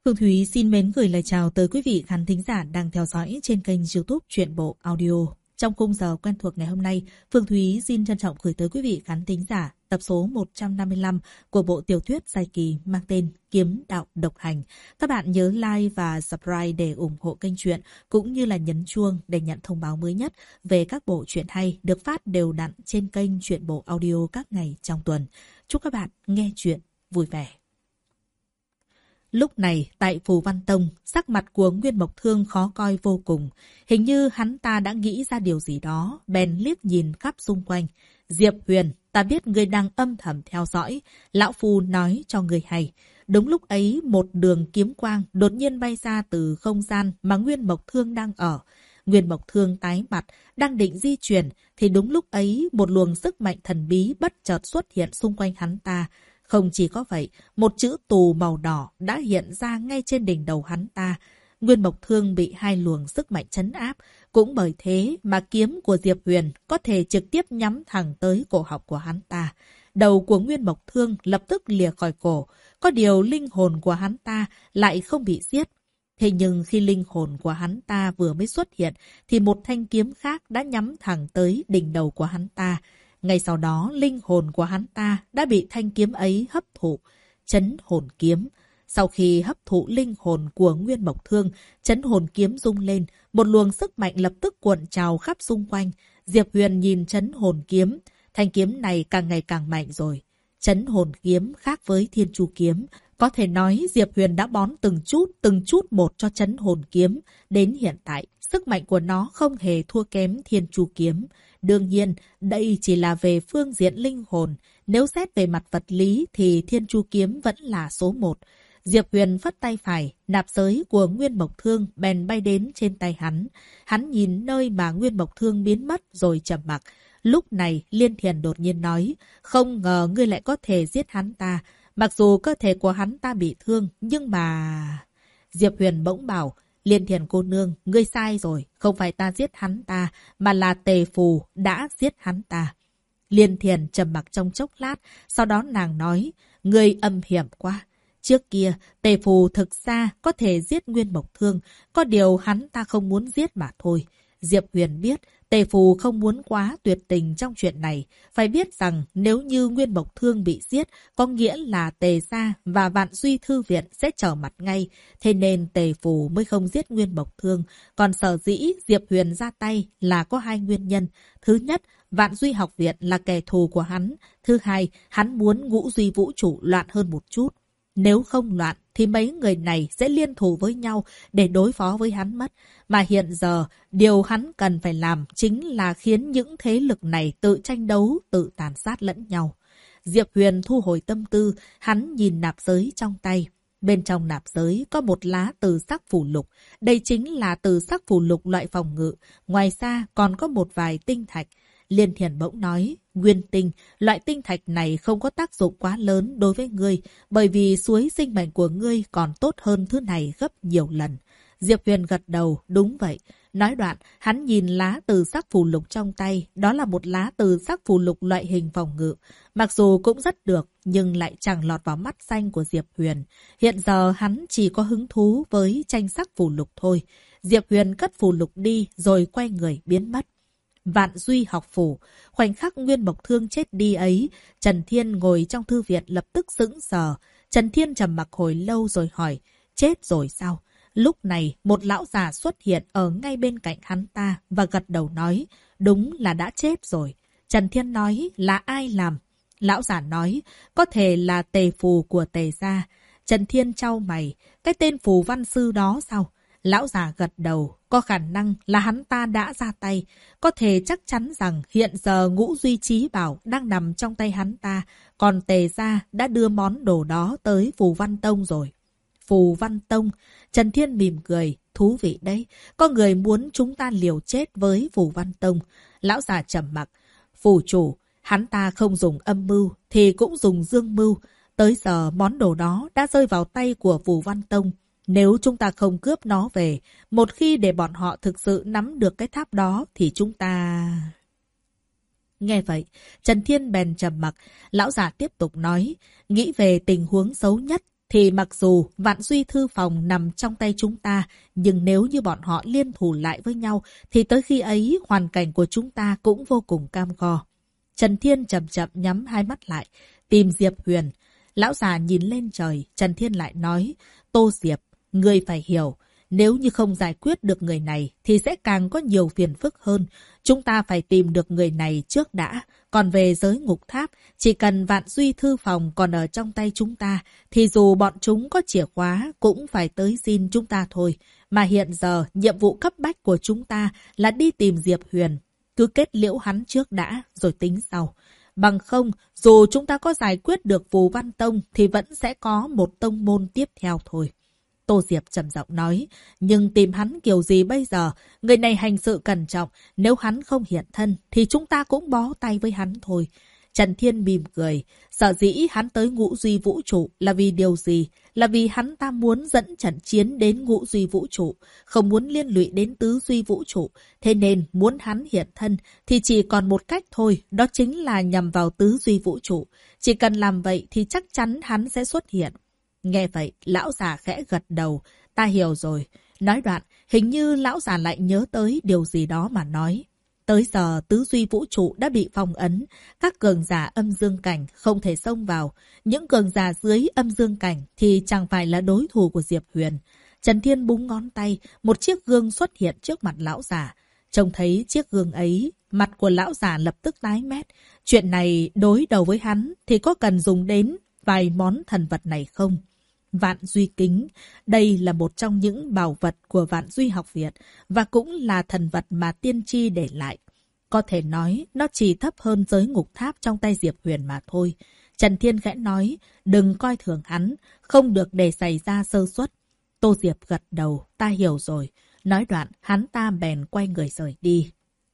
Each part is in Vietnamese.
Phương Thúy xin mến gửi lời chào tới quý vị khán thính giả đang theo dõi trên kênh YouTube Truyện Bộ Audio. Trong khung giờ quen thuộc ngày hôm nay, Phương Thúy xin trân trọng gửi tới quý vị khán thính giả tập số 155 của bộ tiểu thuyết dài kỳ mang tên Kiếm Đạo Độc Hành. Các bạn nhớ like và subscribe để ủng hộ kênh truyện, cũng như là nhấn chuông để nhận thông báo mới nhất về các bộ truyện hay được phát đều đặn trên kênh Truyện Bộ Audio các ngày trong tuần. Chúc các bạn nghe truyện vui vẻ. Lúc này, tại Phù Văn Tông, sắc mặt của Nguyên Mộc Thương khó coi vô cùng. Hình như hắn ta đã nghĩ ra điều gì đó, bèn liếc nhìn khắp xung quanh. Diệp Huyền, ta biết ngươi đang âm thầm theo dõi. Lão Phu nói cho ngươi hay. Đúng lúc ấy, một đường kiếm quang đột nhiên bay ra từ không gian mà Nguyên Mộc Thương đang ở. Nguyên Mộc Thương tái mặt, đang định di chuyển, thì đúng lúc ấy, một luồng sức mạnh thần bí bất chợt xuất hiện xung quanh hắn ta. Không chỉ có vậy, một chữ tù màu đỏ đã hiện ra ngay trên đỉnh đầu hắn ta. Nguyên Mộc Thương bị hai luồng sức mạnh trấn áp. Cũng bởi thế mà kiếm của Diệp Huyền có thể trực tiếp nhắm thẳng tới cổ họng của hắn ta. Đầu của Nguyên Mộc Thương lập tức lìa khỏi cổ. Có điều linh hồn của hắn ta lại không bị giết. Thế nhưng khi linh hồn của hắn ta vừa mới xuất hiện, thì một thanh kiếm khác đã nhắm thẳng tới đỉnh đầu của hắn ta. Ngay sau đó, linh hồn của hắn ta đã bị thanh kiếm ấy hấp thụ. Chấn hồn kiếm. Sau khi hấp thụ linh hồn của Nguyên Mộc Thương, chấn hồn kiếm rung lên, một luồng sức mạnh lập tức cuộn trào khắp xung quanh. Diệp Huyền nhìn chấn hồn kiếm. Thanh kiếm này càng ngày càng mạnh rồi. Chấn hồn kiếm khác với Thiên Chu kiếm. Có thể nói Diệp Huyền đã bón từng chút một cho chấn hồn kiếm. Đến hiện tại, sức mạnh của nó không hề thua kém Thiên Chu kiếm. Đương nhiên, đây chỉ là về phương diện linh hồn. Nếu xét về mặt vật lý thì Thiên Chu kiếm vẫn là số 1. Diệp Huyền phất tay phải, nạp giới của Nguyên Mộc Thương bèn bay đến trên tay hắn. Hắn nhìn nơi mà Nguyên Mộc Thương biến mất rồi trầm mặc. Lúc này Liên Thiền đột nhiên nói, không ngờ ngươi lại có thể giết hắn ta. Mặc dù cơ thể của hắn ta bị thương, nhưng mà... Diệp Huyền bỗng bảo, Liên Thiền cô nương, ngươi sai rồi, không phải ta giết hắn ta, mà là Tề Phù đã giết hắn ta. Liên Thiền trầm mặc trong chốc lát, sau đó nàng nói, ngươi âm hiểm quá. Trước kia, Tề Phù thực ra có thể giết Nguyên Mộc Thương, có điều hắn ta không muốn giết mà thôi. Diệp Huyền biết, Tề Phù không muốn quá tuyệt tình trong chuyện này. Phải biết rằng nếu như Nguyên Mộc Thương bị giết, có nghĩa là Tề Gia và Vạn Duy Thư Viện sẽ trở mặt ngay. Thế nên Tề Phù mới không giết Nguyên Mộc Thương. Còn sở dĩ Diệp Huyền ra tay là có hai nguyên nhân. Thứ nhất, Vạn Duy Học Viện là kẻ thù của hắn. Thứ hai, hắn muốn Ngũ Duy Vũ Trụ loạn hơn một chút. Nếu không loạn thì mấy người này sẽ liên thủ với nhau để đối phó với hắn mất. Mà hiện giờ, điều hắn cần phải làm chính là khiến những thế lực này tự tranh đấu, tự tàn sát lẫn nhau. Diệp Huyền thu hồi tâm tư, hắn nhìn nạp giới trong tay. Bên trong nạp giới có một lá từ sắc phù lục. Đây chính là từ sắc phù lục loại phòng ngự. Ngoài ra còn có một vài tinh thạch. Liên Thiền bỗng nói, nguyên tinh, loại tinh thạch này không có tác dụng quá lớn đối với ngươi, bởi vì suối sinh mệnh của ngươi còn tốt hơn thứ này gấp nhiều lần. Diệp Huyền gật đầu, đúng vậy. Nói đoạn, hắn nhìn lá từ sắc phù lục trong tay, đó là một lá từ sắc phù lục loại hình phòng ngự. Mặc dù cũng rất được, nhưng lại chẳng lọt vào mắt xanh của Diệp Huyền. Hiện giờ hắn chỉ có hứng thú với tranh sắc phù lục thôi. Diệp Huyền cất phù lục đi, rồi quay người biến mất. Vạn Duy Học Phủ. Khoảnh khắc Nguyên Mộc Thương chết đi ấy, Trần Thiên ngồi trong thư viện lập tức sững sờ. Trần Thiên trầm mặc hồi lâu rồi hỏi, chết rồi sao? Lúc này, một lão già xuất hiện ở ngay bên cạnh hắn ta và gật đầu nói, đúng là đã chết rồi. Trần Thiên nói, là ai làm? Lão già nói, có thể là Tề Phù của Tề Gia. Trần Thiên chau mày, cái tên Phù Văn Sư đó sao? Lão già gật đầu, có khả năng là hắn ta đã ra tay. Có thể chắc chắn rằng hiện giờ Ngũ Duy Trí Bảo đang nằm trong tay hắn ta, còn Tề Gia đã đưa món đồ đó tới Phù Văn Tông rồi. Phù Văn Tông, Trần Thiên mỉm cười, thú vị đấy, có người muốn chúng ta liều chết với Phù Văn Tông. Lão già trầm mặc, phù chủ, hắn ta không dùng âm mưu thì cũng dùng dương mưu. Tới giờ món đồ đó đã rơi vào tay của Phù Văn Tông. Nếu chúng ta không cướp nó về, một khi để bọn họ thực sự nắm được cái tháp đó thì chúng ta... Nghe vậy, Trần Thiên bèn trầm mặc, lão già tiếp tục nói, nghĩ về tình huống xấu nhất thì mặc dù Vạn Duy Thư Phòng nằm trong tay chúng ta, nhưng nếu như bọn họ liên thủ lại với nhau, thì tới khi ấy hoàn cảnh của chúng ta cũng vô cùng cam go. Trần Thiên chậm chậm nhắm hai mắt lại, tìm Diệp Huyền. Lão già nhìn lên trời, Trần Thiên lại nói, Tô Diệp, ngươi phải hiểu, nếu như không giải quyết được người này thì sẽ càng có nhiều phiền phức hơn. Chúng ta phải tìm được người này trước đã. Còn về giới ngục tháp, chỉ cần Vạn Duy Thư Phòng còn ở trong tay chúng ta, thì dù bọn chúng có chìa khóa cũng phải tới xin chúng ta thôi. Mà hiện giờ, nhiệm vụ cấp bách của chúng ta là đi tìm Diệp Huyền. Cứ kết liễu hắn trước đã, rồi tính sau. Bằng không, dù chúng ta có giải quyết được Phù Văn Tông thì vẫn sẽ có một tông môn tiếp theo thôi. Tô Diệp trầm giọng nói, nhưng tìm hắn kiểu gì bây giờ? Người này hành sự cẩn trọng, nếu hắn không hiện thân thì chúng ta cũng bó tay với hắn thôi. Trần Thiên mỉm cười, sở dĩ hắn tới Ngũ Duy Vũ Trụ là vì điều gì? Là vì hắn ta muốn dẫn trận chiến đến Ngũ Duy Vũ Trụ, không muốn liên lụy đến Tứ Duy Vũ Trụ. Thế nên muốn hắn hiện thân thì chỉ còn một cách thôi, đó chính là nhằm vào Tứ Duy Vũ Trụ. Chỉ cần làm vậy thì chắc chắn hắn sẽ xuất hiện. Nghe vậy, lão già khẽ gật đầu, ta hiểu rồi. Nói đoạn, hình như lão già lại nhớ tới điều gì đó mà nói. Tới giờ Tứ Duy Vũ Trụ đã bị phong ấn, các cường giả âm dương cảnh không thể xông vào. Những cường giả dưới âm dương cảnh thì chẳng phải là đối thủ của Diệp Huyền. Trần Thiên búng ngón tay, một chiếc gương xuất hiện trước mặt lão già. Trông thấy chiếc gương ấy, mặt của lão già lập tức tái mét. Chuyện này đối đầu với hắn thì có cần dùng đến vài món thần vật này không? Vạn Duy Kính, đây là một trong những bảo vật của Vạn Duy Học Viện và cũng là thần vật mà tiên tri để lại. Có thể nói nó chỉ thấp hơn giới ngục tháp trong tay Diệp Huyền mà thôi. Trần Thiên khẽ nói, đừng coi thường hắn, không được để xảy ra sơ suất. Tô Diệp gật đầu, ta hiểu rồi. Nói đoạn, hắn ta bèn quay người rời đi.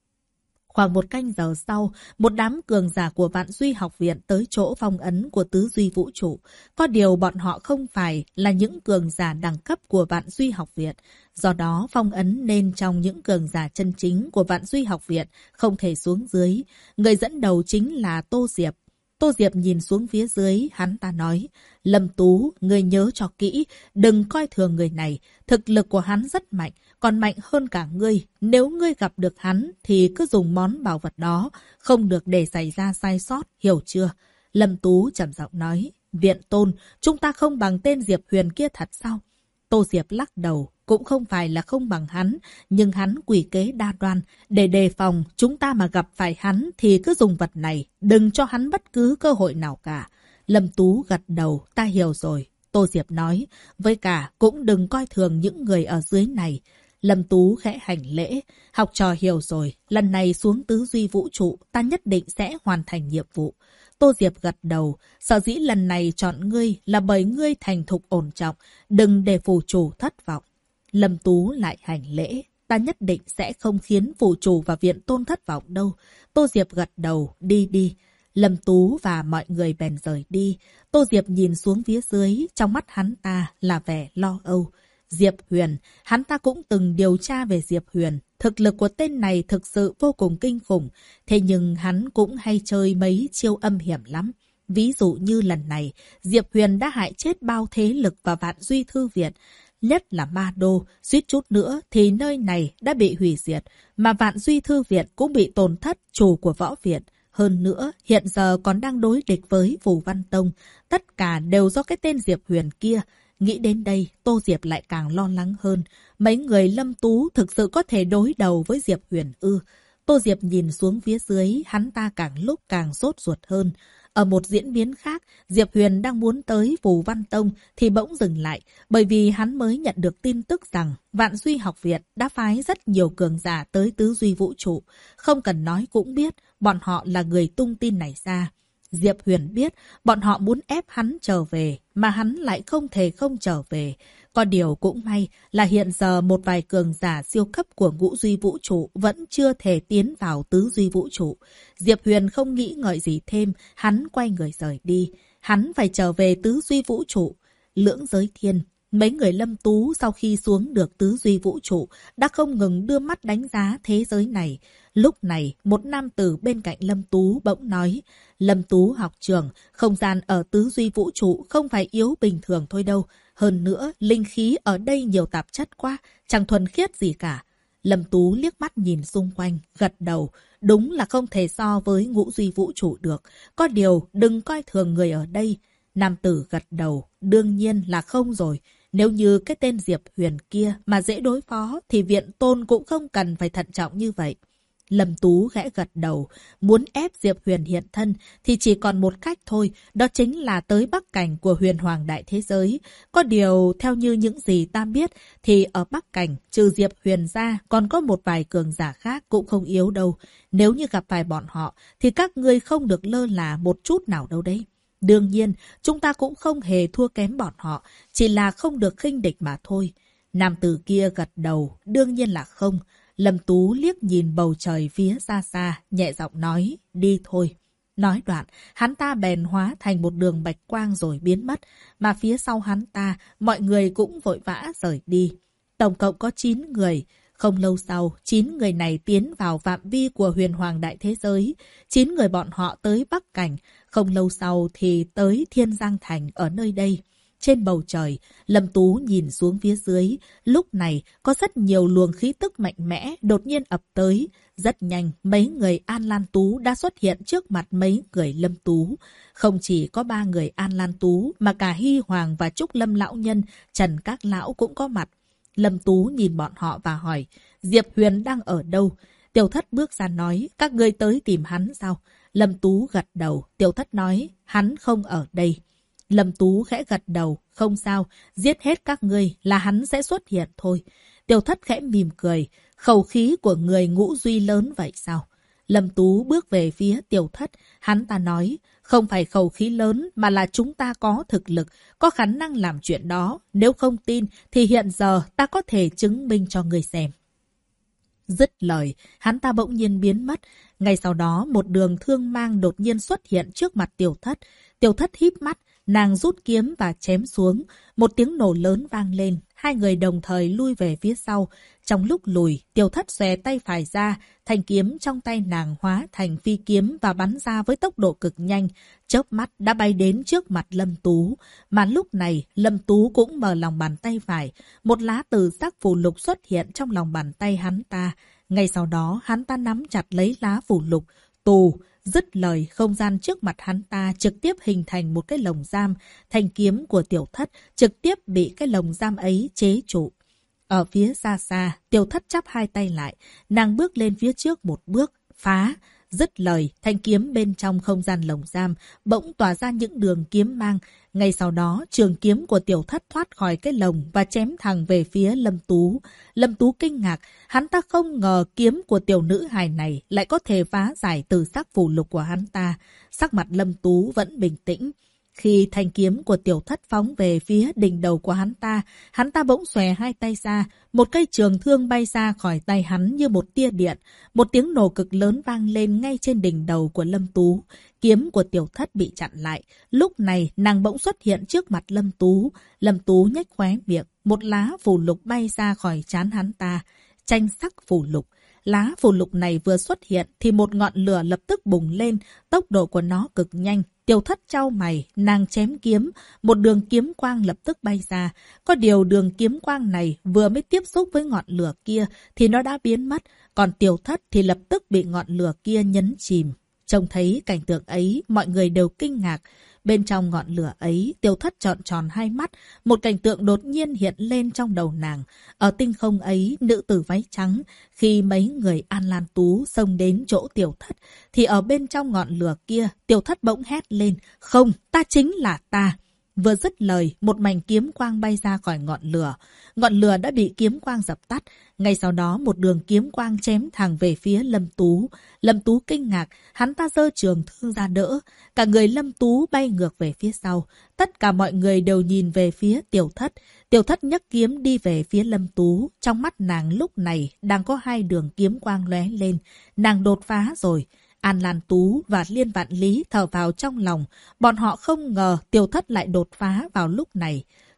Khoảng một canh giờ sau, một đám cường giả của Vạn Duy Học Viện tới chỗ phong ấn của Tứ Duy Vũ Trụ. Có điều bọn họ không phải là những cường giả đẳng cấp của Vạn Duy Học Viện. Do đó phong ấn nên trong những cường giả chân chính của Vạn Duy Học Viện không thể xuống dưới. Người dẫn đầu chính là Tô Diệp. Tô Diệp nhìn xuống phía dưới, hắn ta nói, Lâm Tú, ngươi nhớ cho kỹ, đừng coi thường người này, thực lực của hắn rất mạnh, còn mạnh hơn cả ngươi. Nếu ngươi gặp được hắn thì cứ dùng món bảo vật đó, không được để xảy ra sai sót, hiểu chưa? Lâm Tú trầm giọng nói, Viện Tôn, chúng ta không bằng tên Diệp Huyền kia thật sao? Tô Diệp lắc đầu, cũng không phải là không bằng hắn, nhưng hắn quỷ kế đa đoan. Để đề phòng, chúng ta mà gặp phải hắn thì cứ dùng vật này, đừng cho hắn bất cứ cơ hội nào cả. Lâm Tú gật đầu, ta hiểu rồi. Tô Diệp nói, với cả cũng đừng coi thường những người ở dưới này. Lâm Tú khẽ hành lễ, học trò hiểu rồi, lần này xuống Tứ Duy Vũ Trụ, ta nhất định sẽ hoàn thành nhiệm vụ. Tô Diệp gật đầu, sở dĩ lần này chọn ngươi là bởi ngươi thành thục ổn trọng, đừng để phù chủ thất vọng. Lâm Tú lại hành lễ, ta nhất định sẽ không khiến phù chủ và Viện Tôn thất vọng đâu. Tô Diệp gật đầu, đi đi. Lâm Tú và mọi người bèn rời đi. Tô Diệp nhìn xuống phía dưới, trong mắt hắn ta là vẻ lo âu. Diệp Huyền, hắn ta cũng từng điều tra về Diệp Huyền. Thực lực của tên này thực sự vô cùng kinh khủng. Thế nhưng hắn cũng hay chơi mấy chiêu âm hiểm lắm. Ví dụ như lần này, Diệp Huyền đã hại chết bao thế lực và Vạn Duy Thư Viện. Nhất là Ma Đô, suýt chút nữa thì nơi này đã bị hủy diệt. Mà Vạn Duy Thư Viện cũng bị tổn thất chủ của Võ Viện. Hơn nữa, hiện giờ còn đang đối địch với Phù Văn Tông. Tất cả đều do cái tên Diệp Huyền kia. Nghĩ đến đây, Tô Diệp lại càng lo lắng hơn. Mấy người Lâm Tú thực sự có thể đối đầu với Diệp Huyền ư? Tô Diệp nhìn xuống phía dưới, hắn ta càng lúc càng sốt ruột hơn. Ở một diễn biến khác, Diệp Huyền đang muốn tới Phù Văn Tông thì bỗng dừng lại, bởi vì hắn mới nhận được tin tức rằng Vạn Duy Học Viện đã phái rất nhiều cường giả tới Tứ Duy Vũ Trụ. Không cần nói cũng biết, bọn họ là người tung tin này ra. Diệp Huyền biết bọn họ muốn ép hắn trở về, mà hắn lại không thể không trở về. Có điều cũng may là hiện giờ một vài cường giả siêu cấp của Ngũ Duy Vũ Trụ vẫn chưa thể tiến vào Tứ Duy Vũ Trụ. Diệp Huyền không nghĩ ngợi gì thêm, hắn quay người rời đi. Hắn phải trở về Tứ Duy Vũ Trụ. Lưỡng Giới Thiên, Mấy người Lâm Tú sau khi xuống được tứ duy vũ trụ đã không ngừng đưa mắt đánh giá thế giới này. Lúc này, một nam tử bên cạnh Lâm Tú bỗng nói, Lâm Tú học trưởng, không gian ở tứ duy vũ trụ không phải yếu bình thường thôi đâu. Hơn nữa, linh khí ở đây nhiều tạp chất quá, chẳng thuần khiết gì cả. Lâm Tú liếc mắt nhìn xung quanh, gật đầu. Đúng là không thể so với ngũ duy vũ trụ được. Có điều, đừng coi thường người ở đây. Nam tử gật đầu, đương nhiên là không rồi. Nếu như cái tên Diệp Huyền kia mà dễ đối phó thì viện tôn cũng không cần phải thận trọng như vậy. Lâm Tú khẽ gật đầu, muốn ép Diệp Huyền hiện thân thì chỉ còn một cách thôi, đó chính là tới Bắc Cảnh của Huyền Hoàng Đại Thế Giới. Có điều, theo như những gì ta biết thì ở Bắc Cảnh, trừ Diệp Huyền ra còn có một vài cường giả khác cũng không yếu đâu. Nếu như gặp phải bọn họ thì các ngươi không được lơ là một chút nào đâu đấy. Đương nhiên, chúng ta cũng không hề thua kém bọn họ, chỉ là không được khinh địch mà thôi. Nam tử kia gật đầu, đương nhiên là không. Lâm Tú liếc nhìn bầu trời phía xa xa, nhẹ giọng nói, đi thôi. Nói đoạn, hắn ta bèn hóa thành một đường bạch quang rồi biến mất, mà phía sau hắn ta, mọi người cũng vội vã rời đi. Tổng cộng có 9 người. Không lâu sau, 9 người này tiến vào phạm vi của Huyền Hoàng Đại Thế Giới. 9 người bọn họ tới Bắc Cảnh. Không lâu sau thì tới Thiên Giang Thành ở nơi đây. Trên bầu trời, Lâm Tú nhìn xuống phía dưới. Lúc này, có rất nhiều luồng khí tức mạnh mẽ đột nhiên ập tới. Rất nhanh, mấy người An Lan Tú đã xuất hiện trước mặt mấy người Lâm Tú. Không chỉ có 3 người An Lan Tú, mà cả Hy Hoàng và Trúc Lâm Lão Nhân, Trần Các Lão cũng có mặt. Lâm Tú nhìn bọn họ và hỏi, Diệp Huyền đang ở đâu? Tiểu Thất bước ra nói, các ngươi tới tìm hắn sao? Lâm Tú gật đầu, Tiểu Thất nói, hắn không ở đây. Lâm Tú khẽ gật đầu, không sao, giết hết các ngươi là hắn sẽ xuất hiện thôi. Tiểu Thất khẽ mỉm cười, khẩu khí của người ngũ duy lớn vậy sao? Lâm Tú bước về phía Tiểu Thất, hắn ta nói, không phải khẩu khí lớn mà là chúng ta có thực lực, có khả năng làm chuyện đó. Nếu không tin thì hiện giờ ta có thể chứng minh cho người xem. Dứt lời, hắn ta bỗng nhiên biến mất. Ngay sau đó, một đường thương mang đột nhiên xuất hiện trước mặt Tiểu Thất. Tiểu Thất híp mắt, nàng rút kiếm và chém xuống. Một tiếng nổ lớn vang lên. Hai người đồng thời lui về phía sau. Trong lúc lùi, Tiểu Thất xòe tay phải ra. Thanh kiếm trong tay nàng hóa thành phi kiếm và bắn ra với tốc độ cực nhanh. Chớp mắt đã bay đến trước mặt Lâm Tú. Mà lúc này, Lâm Tú cũng mở lòng bàn tay phải. Một lá từ sắc phù lục xuất hiện trong lòng bàn tay hắn ta. Ngay sau đó, hắn ta nắm chặt lấy lá phù lục. Tù! Dứt lời, không gian trước mặt hắn ta trực tiếp hình thành một cái lồng giam. Thanh kiếm của Tiểu Thất trực tiếp bị cái lồng giam ấy chế trụ. Ở phía xa xa, Tiểu Thất chắp hai tay lại. Nàng bước lên phía trước một bước, phá. Dứt lời, thanh kiếm bên trong không gian lồng giam bỗng tỏa ra những đường kiếm mang. Ngay sau đó, trường kiếm của Tiểu Thất thoát khỏi cái lồng và chém thẳng về phía Lâm Tú. Lâm Tú kinh ngạc, hắn ta không ngờ kiếm của tiểu nữ hài này lại có thể phá giải từ sắc phù lục của hắn ta. Sắc mặt Lâm Tú vẫn bình tĩnh. Khi thanh kiếm của Tiểu Thất phóng về phía đỉnh đầu của hắn ta bỗng xòe hai tay ra, một cây trường thương bay ra khỏi tay hắn như một tia điện. Một tiếng nổ cực lớn vang lên ngay trên đỉnh đầu của Lâm Tú. Kiếm của Tiểu Thất bị chặn lại. Lúc này, nàng bỗng xuất hiện trước mặt Lâm Tú. Lâm Tú nhếch khóe miệng, một lá phù lục bay ra khỏi trán hắn ta. Tranh sắc phù lục. Lá phù lục này vừa xuất hiện thì một ngọn lửa lập tức bùng lên, tốc độ của nó cực nhanh. Tiểu Thất chau mày, nàng chém kiếm, một đường kiếm quang lập tức bay ra. Có điều đường kiếm quang này vừa mới tiếp xúc với ngọn lửa kia thì nó đã biến mất, còn Tiểu Thất thì lập tức bị ngọn lửa kia nhấn chìm. Trông thấy cảnh tượng ấy, mọi người đều kinh ngạc. Bên trong ngọn lửa ấy, Tiểu Thất trọn tròn hai mắt, một cảnh tượng đột nhiên hiện lên trong đầu nàng. Ở tinh không ấy, nữ tử váy trắng, khi mấy người An Lan Tú xông đến chỗ Tiểu Thất, thì ở bên trong ngọn lửa kia, Tiểu Thất bỗng hét lên, không, ta chính là ta. Vừa dứt lời, một mảnh kiếm quang bay ra khỏi ngọn lửa. Ngọn lửa đã bị kiếm quang dập tắt. Ngay sau đó một đường kiếm quang chém thẳng về phía Lâm Tú. Lâm Tú kinh ngạc, hắn ta giơ trường thương ra đỡ. Cả người Lâm Tú bay ngược về phía sau. Tất cả mọi người đều nhìn về phía Tiểu Thất. Tiểu Thất nhấc kiếm đi về phía Lâm Tú. Trong mắt nàng lúc này đang có hai đường kiếm quang lóe lên. Nàng đột phá rồi. An Lan Tú và Liên Vạn Lý thở vào trong lòng. Bọn họ không ngờ Tiểu Thất lại đột phá vào lúc này.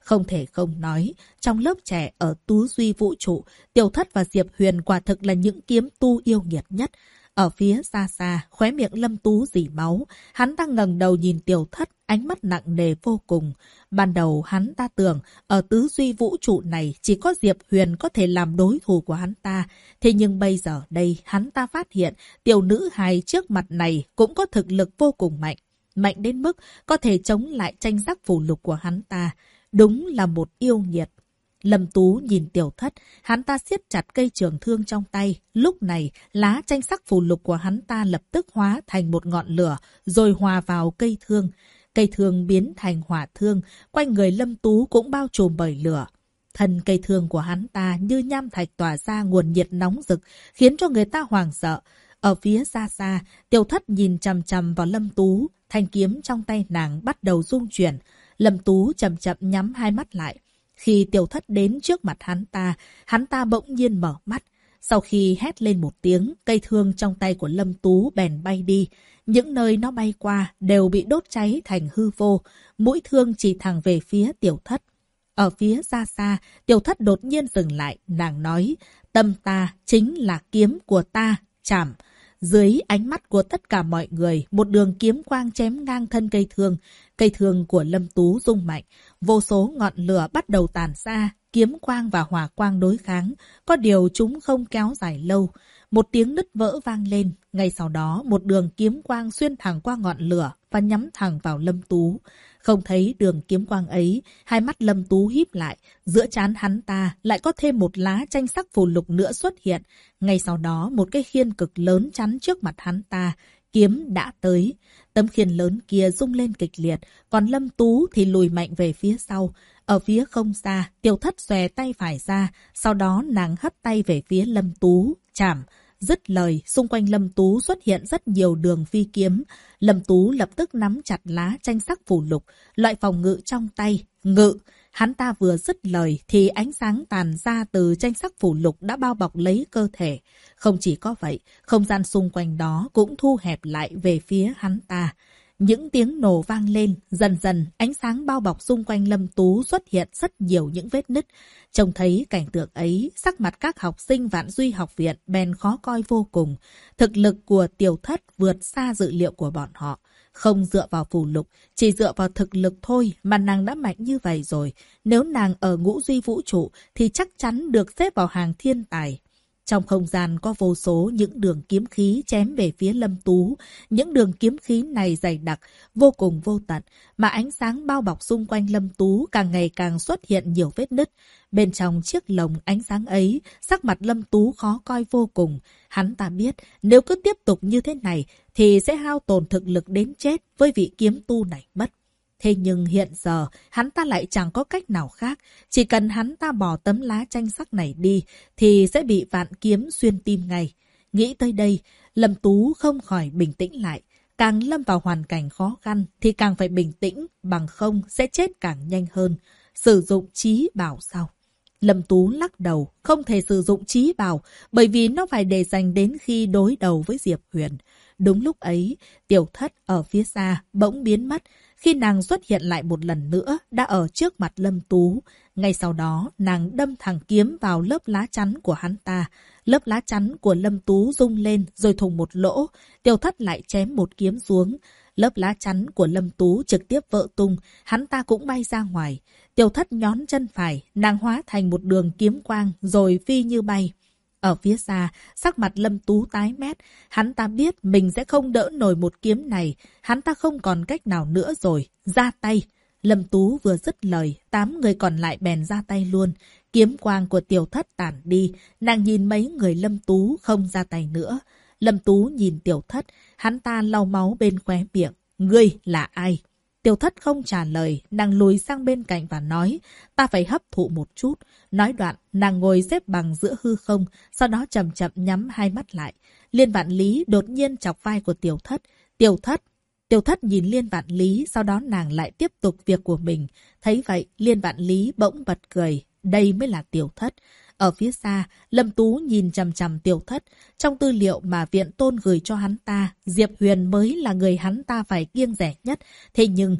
Không thể không nói, trong lớp trẻ ở Tú Duy Vũ Trụ, Tiểu Thất và Diệp Huyền quả thực là những kiếm tu yêu nghiệt nhất. Ở phía xa xa, khóe miệng Lâm Tú rỉ máu, hắn ta ngẩng đầu nhìn Tiểu Thất, ánh mắt nặng nề vô cùng. Ban đầu hắn ta tưởng ở Tứ Duy Vũ Trụ này chỉ có Diệp Huyền có thể làm đối thủ của hắn ta. Thế nhưng bây giờ đây hắn ta phát hiện tiểu nữ hài trước mặt này cũng có thực lực vô cùng mạnh. Mạnh đến mức có thể chống lại tranh sắc phù lục của hắn ta. Đúng là một yêu nghiệt. Lâm Tú nhìn Tiểu Thất, hắn ta siết chặt cây trường thương trong tay. Lúc này, lá tranh sắc phù lục của hắn ta lập tức hóa thành một ngọn lửa, rồi hòa vào cây thương. Cây thương biến thành hỏa thương, quanh người Lâm Tú cũng bao trùm bởi lửa. Thân cây thương của hắn ta như nham thạch tỏa ra nguồn nhiệt nóng rực, khiến cho người ta hoảng sợ. Ở phía xa xa, Tiểu Thất nhìn chằm chằm vào Lâm Tú, thanh kiếm trong tay nàng bắt đầu rung chuyển. Lâm Tú chậm chậm nhắm hai mắt lại. Khi Tiểu Thất đến trước mặt hắn ta bỗng nhiên mở mắt. Sau khi hét lên một tiếng, cây thương trong tay của Lâm Tú bèn bay đi. Những nơi nó bay qua đều bị đốt cháy thành hư vô. Mũi thương chỉ thẳng về phía Tiểu Thất. Ở phía xa xa, Tiểu Thất đột nhiên dừng lại. Nàng nói, tâm ta chính là kiếm của ta, chảm. Dưới ánh mắt của tất cả mọi người, một đường kiếm quang chém ngang thân cây thương. Cây thương của Lâm Tú rung mạnh. Vô số ngọn lửa bắt đầu tàn ra. Kiếm quang và hỏa quang đối kháng. Có điều chúng không kéo dài lâu. Một tiếng nứt vỡ vang lên. Ngay sau đó, một đường kiếm quang xuyên thẳng qua ngọn lửa và nhắm thẳng vào Lâm Tú. Không thấy đường kiếm quang ấy, hai mắt Lâm Tú híp lại. Giữa trán hắn ta lại có thêm một lá tranh sắc phù lục nữa xuất hiện. Ngay sau đó, một cái khiên cực lớn chắn trước mặt hắn ta. Kiếm đã tới. Tấm khiên lớn kia rung lên kịch liệt, còn Lâm Tú thì lùi mạnh về phía sau. Ở phía không xa, Tiểu Thất xòe tay phải ra, sau đó nàng hất tay về phía Lâm Tú, chảm. Dứt lời, xung quanh Lâm Tú xuất hiện rất nhiều đường phi kiếm. Lâm Tú lập tức nắm chặt lá tranh sắc phù lục, loại phòng ngự trong tay. Ngự! Hắn ta vừa dứt lời thì ánh sáng tàn ra từ tranh sắc phù lục đã bao bọc lấy cơ thể. Không chỉ có vậy, không gian xung quanh đó cũng thu hẹp lại về phía hắn ta. Những tiếng nổ vang lên, dần dần ánh sáng bao bọc xung quanh Lâm Tú xuất hiện rất nhiều những vết nứt. Trông thấy cảnh tượng ấy, sắc mặt các học sinh Vạn Duy học viện bèn khó coi vô cùng. Thực lực của Tiểu Thất vượt xa dự liệu của bọn họ. Không dựa vào phù lục, chỉ dựa vào thực lực thôi mà nàng đã mạnh như vậy rồi. Nếu nàng ở Ngũ Duy Vũ Trụ thì chắc chắn được xếp vào hàng thiên tài. Trong không gian có vô số những đường kiếm khí chém về phía Lâm Tú. Những đường kiếm khí này dày đặc, vô cùng vô tận, mà ánh sáng bao bọc xung quanh Lâm Tú càng ngày càng xuất hiện nhiều vết nứt. Bên trong chiếc lồng ánh sáng ấy, sắc mặt Lâm Tú khó coi vô cùng. Hắn ta biết nếu cứ tiếp tục như thế này thì sẽ hao tổn thực lực đến chết với vị kiếm tu này mất. Thế nhưng hiện giờ, hắn ta lại chẳng có cách nào khác. Chỉ cần hắn ta bỏ tấm lá tranh sắc này đi, thì sẽ bị vạn kiếm xuyên tim ngay. Nghĩ tới đây, Lâm Tú không khỏi bình tĩnh lại. Càng lâm vào hoàn cảnh khó khăn, thì càng phải bình tĩnh, bằng không sẽ chết càng nhanh hơn. Sử dụng trí bảo sao? Lâm Tú lắc đầu, không thể sử dụng trí bảo, bởi vì nó phải để dành đến khi đối đầu với Diệp Huyền. Đúng lúc ấy, Tiểu Thất ở phía xa bỗng biến mất. Khi nàng xuất hiện lại một lần nữa, đã ở trước mặt Lâm Tú. Ngay sau đó, nàng đâm thẳng kiếm vào lớp lá chắn của hắn ta. Lớp lá chắn của Lâm Tú rung lên rồi thùng một lỗ. Tiểu Thất lại chém một kiếm xuống. Lớp lá chắn của Lâm Tú trực tiếp vỡ tung, hắn ta cũng bay ra ngoài. Tiểu Thất nhón chân phải, nàng hóa thành một đường kiếm quang rồi phi như bay. Ở phía xa, sắc mặt Lâm Tú tái mét, hắn ta biết mình sẽ không đỡ nổi một kiếm này, hắn ta không còn cách nào nữa rồi, ra tay. Lâm Tú vừa dứt lời, 8 người còn lại bèn ra tay luôn. Kiếm quang của Tiểu Thất tản đi, nàng nhìn mấy người Lâm Tú không ra tay nữa. Lâm Tú nhìn Tiểu Thất, hắn ta lau máu bên khóe miệng. Ngươi là ai? Tiểu Thất không trả lời, nàng lùi sang bên cạnh và nói, ta phải hấp thụ một chút. Nói đoạn, nàng ngồi xếp bằng giữa hư không, sau đó chậm chậm nhắm hai mắt lại. Liên Vạn Lý đột nhiên chọc vai của Tiểu Thất. Tiểu Thất! Tiểu Thất nhìn Liên Vạn Lý, sau đó nàng lại tiếp tục việc của mình. Thấy vậy, Liên Vạn Lý bỗng bật cười. Đây mới là Tiểu Thất. Ở phía xa, Lâm Tú nhìn chằm chằm Tiểu Thất. Trong tư liệu mà Viện Tôn gửi cho hắn ta, Diệp Huyền mới là người hắn ta phải kiêng rẻ nhất. Thế nhưng,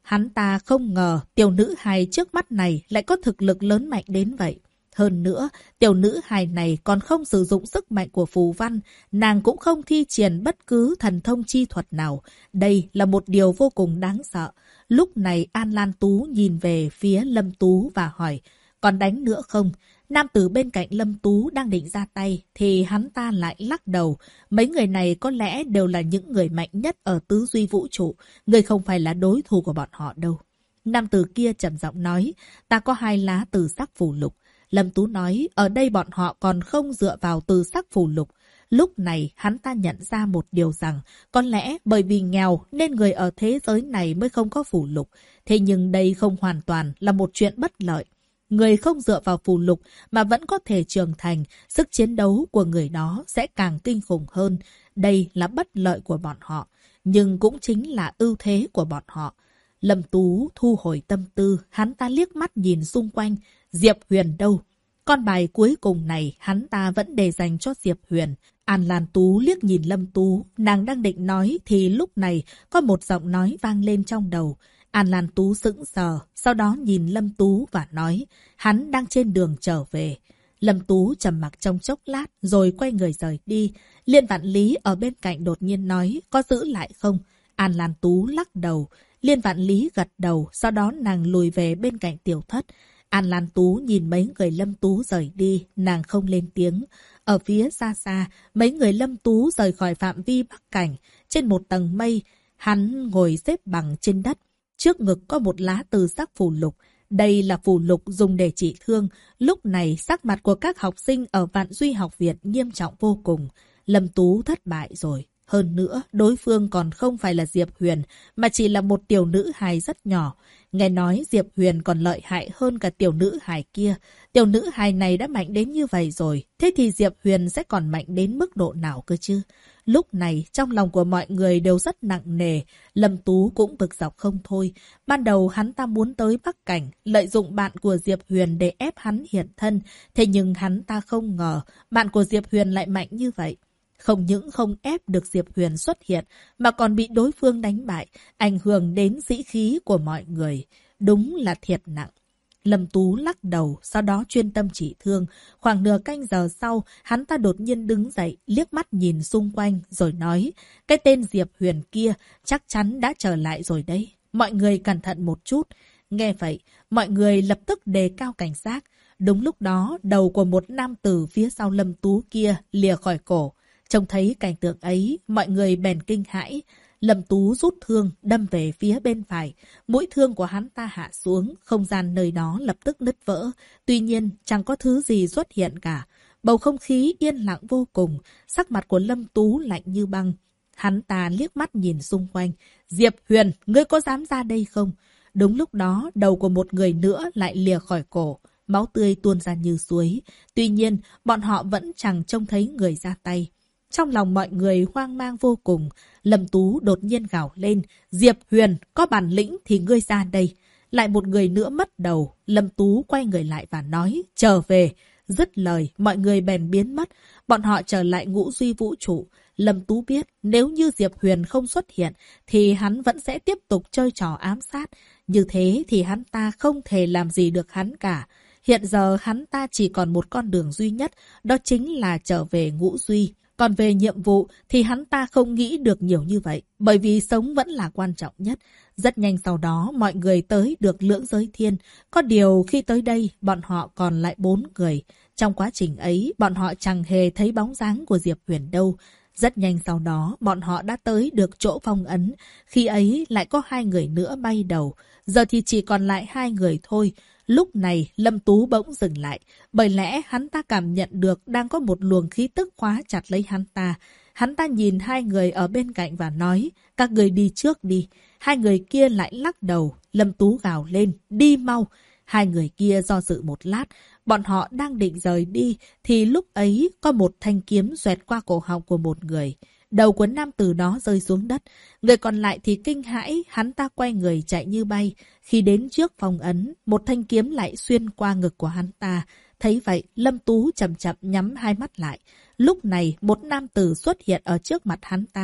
Hắn ta không ngờ tiểu nữ hài trước mắt này lại có thực lực lớn mạnh đến vậy. Hơn nữa, tiểu nữ hài này còn không sử dụng sức mạnh của phù văn, nàng cũng không thi triển bất cứ thần thông chi thuật nào. Đây là một điều vô cùng đáng sợ. Lúc này An Lan Tú nhìn về phía Lâm Tú và hỏi, còn đánh nữa không? Nam tử bên cạnh Lâm Tú đang định ra tay, thì hắn ta lại lắc đầu. Mấy người này có lẽ đều là những người mạnh nhất ở tứ duy vũ trụ. Người không phải là đối thủ của bọn họ đâu. Nam tử kia trầm giọng nói, ta có 2 lá từ sắc phù lục. Lâm Tú nói, ở đây bọn họ còn không dựa vào từ sắc phù lục. Lúc này hắn ta nhận ra một điều rằng, có lẽ bởi vì nghèo nên người ở thế giới này mới không có phù lục. Thế nhưng đây không hoàn toàn là một chuyện bất lợi. Người không dựa vào phù lục mà vẫn có thể trưởng thành, sức chiến đấu của người đó sẽ càng kinh khủng hơn. Đây là bất lợi của bọn họ, nhưng cũng chính là ưu thế của bọn họ. Lâm Tú thu hồi tâm tư, hắn ta liếc mắt nhìn xung quanh. Diệp Huyền đâu? Con bài cuối cùng này hắn ta vẫn để dành cho Diệp Huyền. An Lan Tú liếc nhìn Lâm Tú, nàng đang định nói thì lúc này có một giọng nói vang lên trong đầu. An Lan Tú sững sờ, sau đó nhìn Lâm Tú và nói, hắn đang trên đường trở về. Lâm Tú trầm mặc trong chốc lát rồi quay người rời đi. Liên Vạn Lý ở bên cạnh đột nhiên nói, có giữ lại không? An Lan Tú lắc đầu. Liên Vạn Lý gật đầu, sau đó nàng lùi về bên cạnh Tiểu Thất. An Lan Tú nhìn mấy người Lâm Tú rời đi, nàng không lên tiếng. Ở phía xa xa, mấy người Lâm Tú rời khỏi phạm vi bắc cảnh. Trên một tầng mây, hắn ngồi xếp bằng trên đất. Trước ngực có một lá từ sắc phù lục. Đây là phù lục dùng để trị thương. Lúc này sắc mặt của các học sinh ở Vạn Duy học viện nghiêm trọng vô cùng. Lâm Tú thất bại rồi. Hơn nữa, đối phương còn không phải là Diệp Huyền, mà chỉ là một tiểu nữ hài rất nhỏ. Nghe nói Diệp Huyền còn lợi hại hơn cả tiểu nữ hài kia. Tiểu nữ hài này đã mạnh đến như vậy rồi. Thế thì Diệp Huyền sẽ còn mạnh đến mức độ nào cơ chứ? Lúc này, trong lòng của mọi người đều rất nặng nề. Lâm Tú cũng bực dọc không thôi. Ban đầu hắn ta muốn tới Bắc Cảnh, lợi dụng bạn của Diệp Huyền để ép hắn hiện thân. Thế nhưng hắn ta không ngờ, bạn của Diệp Huyền lại mạnh như vậy. Không những không ép được Diệp Huyền xuất hiện, mà còn bị đối phương đánh bại, ảnh hưởng đến sĩ khí của mọi người. Đúng là thiệt nặng. Lâm Tú lắc đầu, sau đó chuyên tâm trị thương. Khoảng nửa canh giờ sau, hắn ta đột nhiên đứng dậy, liếc mắt nhìn xung quanh, rồi nói, cái tên Diệp Huyền kia chắc chắn đã trở lại rồi đấy. Mọi người cẩn thận một chút. Nghe vậy, mọi người lập tức đề cao cảnh giác. Đúng lúc đó, đầu của một nam tử phía sau Lâm Tú kia lìa khỏi cổ. Trông thấy cảnh tượng ấy, mọi người bèn kinh hãi. Lâm Tú rút thương, đâm về phía bên phải. Mũi thương của hắn ta hạ xuống, không gian nơi đó lập tức nứt vỡ. Tuy nhiên, chẳng có thứ gì xuất hiện cả. Bầu không khí yên lặng vô cùng, sắc mặt của Lâm Tú lạnh như băng. Hắn ta liếc mắt nhìn xung quanh. Diệp Huyền, ngươi có dám ra đây không? Đúng lúc đó, đầu của một người nữa lại lìa khỏi cổ. Máu tươi tuôn ra như suối. Tuy nhiên, bọn họ vẫn chẳng trông thấy người ra tay. Trong lòng mọi người hoang mang vô cùng, Lâm Tú đột nhiên gào lên, Diệp Huyền, có bản lĩnh thì ngươi ra đây. Lại một người nữa mất đầu, Lâm Tú quay người lại và nói, trở về. Dứt lời, mọi người bèn biến mất, bọn họ trở lại ngũ duy vũ trụ. Lâm Tú biết, nếu như Diệp Huyền không xuất hiện, thì hắn vẫn sẽ tiếp tục chơi trò ám sát. Như thế thì hắn ta không thể làm gì được hắn cả. Hiện giờ hắn ta chỉ còn một con đường duy nhất, đó chính là trở về ngũ duy. Còn về nhiệm vụ thì hắn ta không nghĩ được nhiều như vậy, bởi vì sống vẫn là quan trọng nhất. Rất nhanh sau đó mọi người tới được lưỡng giới thiên. Có điều khi tới đây bọn họ còn lại 4 người. Trong quá trình ấy bọn họ chẳng hề thấy bóng dáng của Diệp Huyền đâu. Rất nhanh sau đó bọn họ đã tới được chỗ phong ấn. Khi ấy lại có 2 người nữa bay đầu. Giờ thì chỉ còn lại 2 người thôi. Lúc này Lâm Tú bỗng dừng lại, bởi lẽ hắn ta cảm nhận được đang có một luồng khí tức khóa chặt lấy hắn ta. Hắn ta nhìn 2 người ở bên cạnh và nói, các người đi trước đi. 2 người kia lại lắc đầu, Lâm Tú gào lên, đi mau. 2 người kia do dự một lát, bọn họ đang định rời đi, thì lúc ấy có một thanh kiếm xoẹt qua cổ họng của một người. Đầu của nam tử đó rơi xuống đất. Người còn lại thì kinh hãi, hắn ta quay người chạy như bay. Khi đến trước phong ấn, một thanh kiếm lại xuyên qua ngực của hắn ta. Thấy vậy, Lâm Tú chậm chậm nhắm hai mắt lại. Lúc này, một nam tử xuất hiện ở trước mặt hắn ta.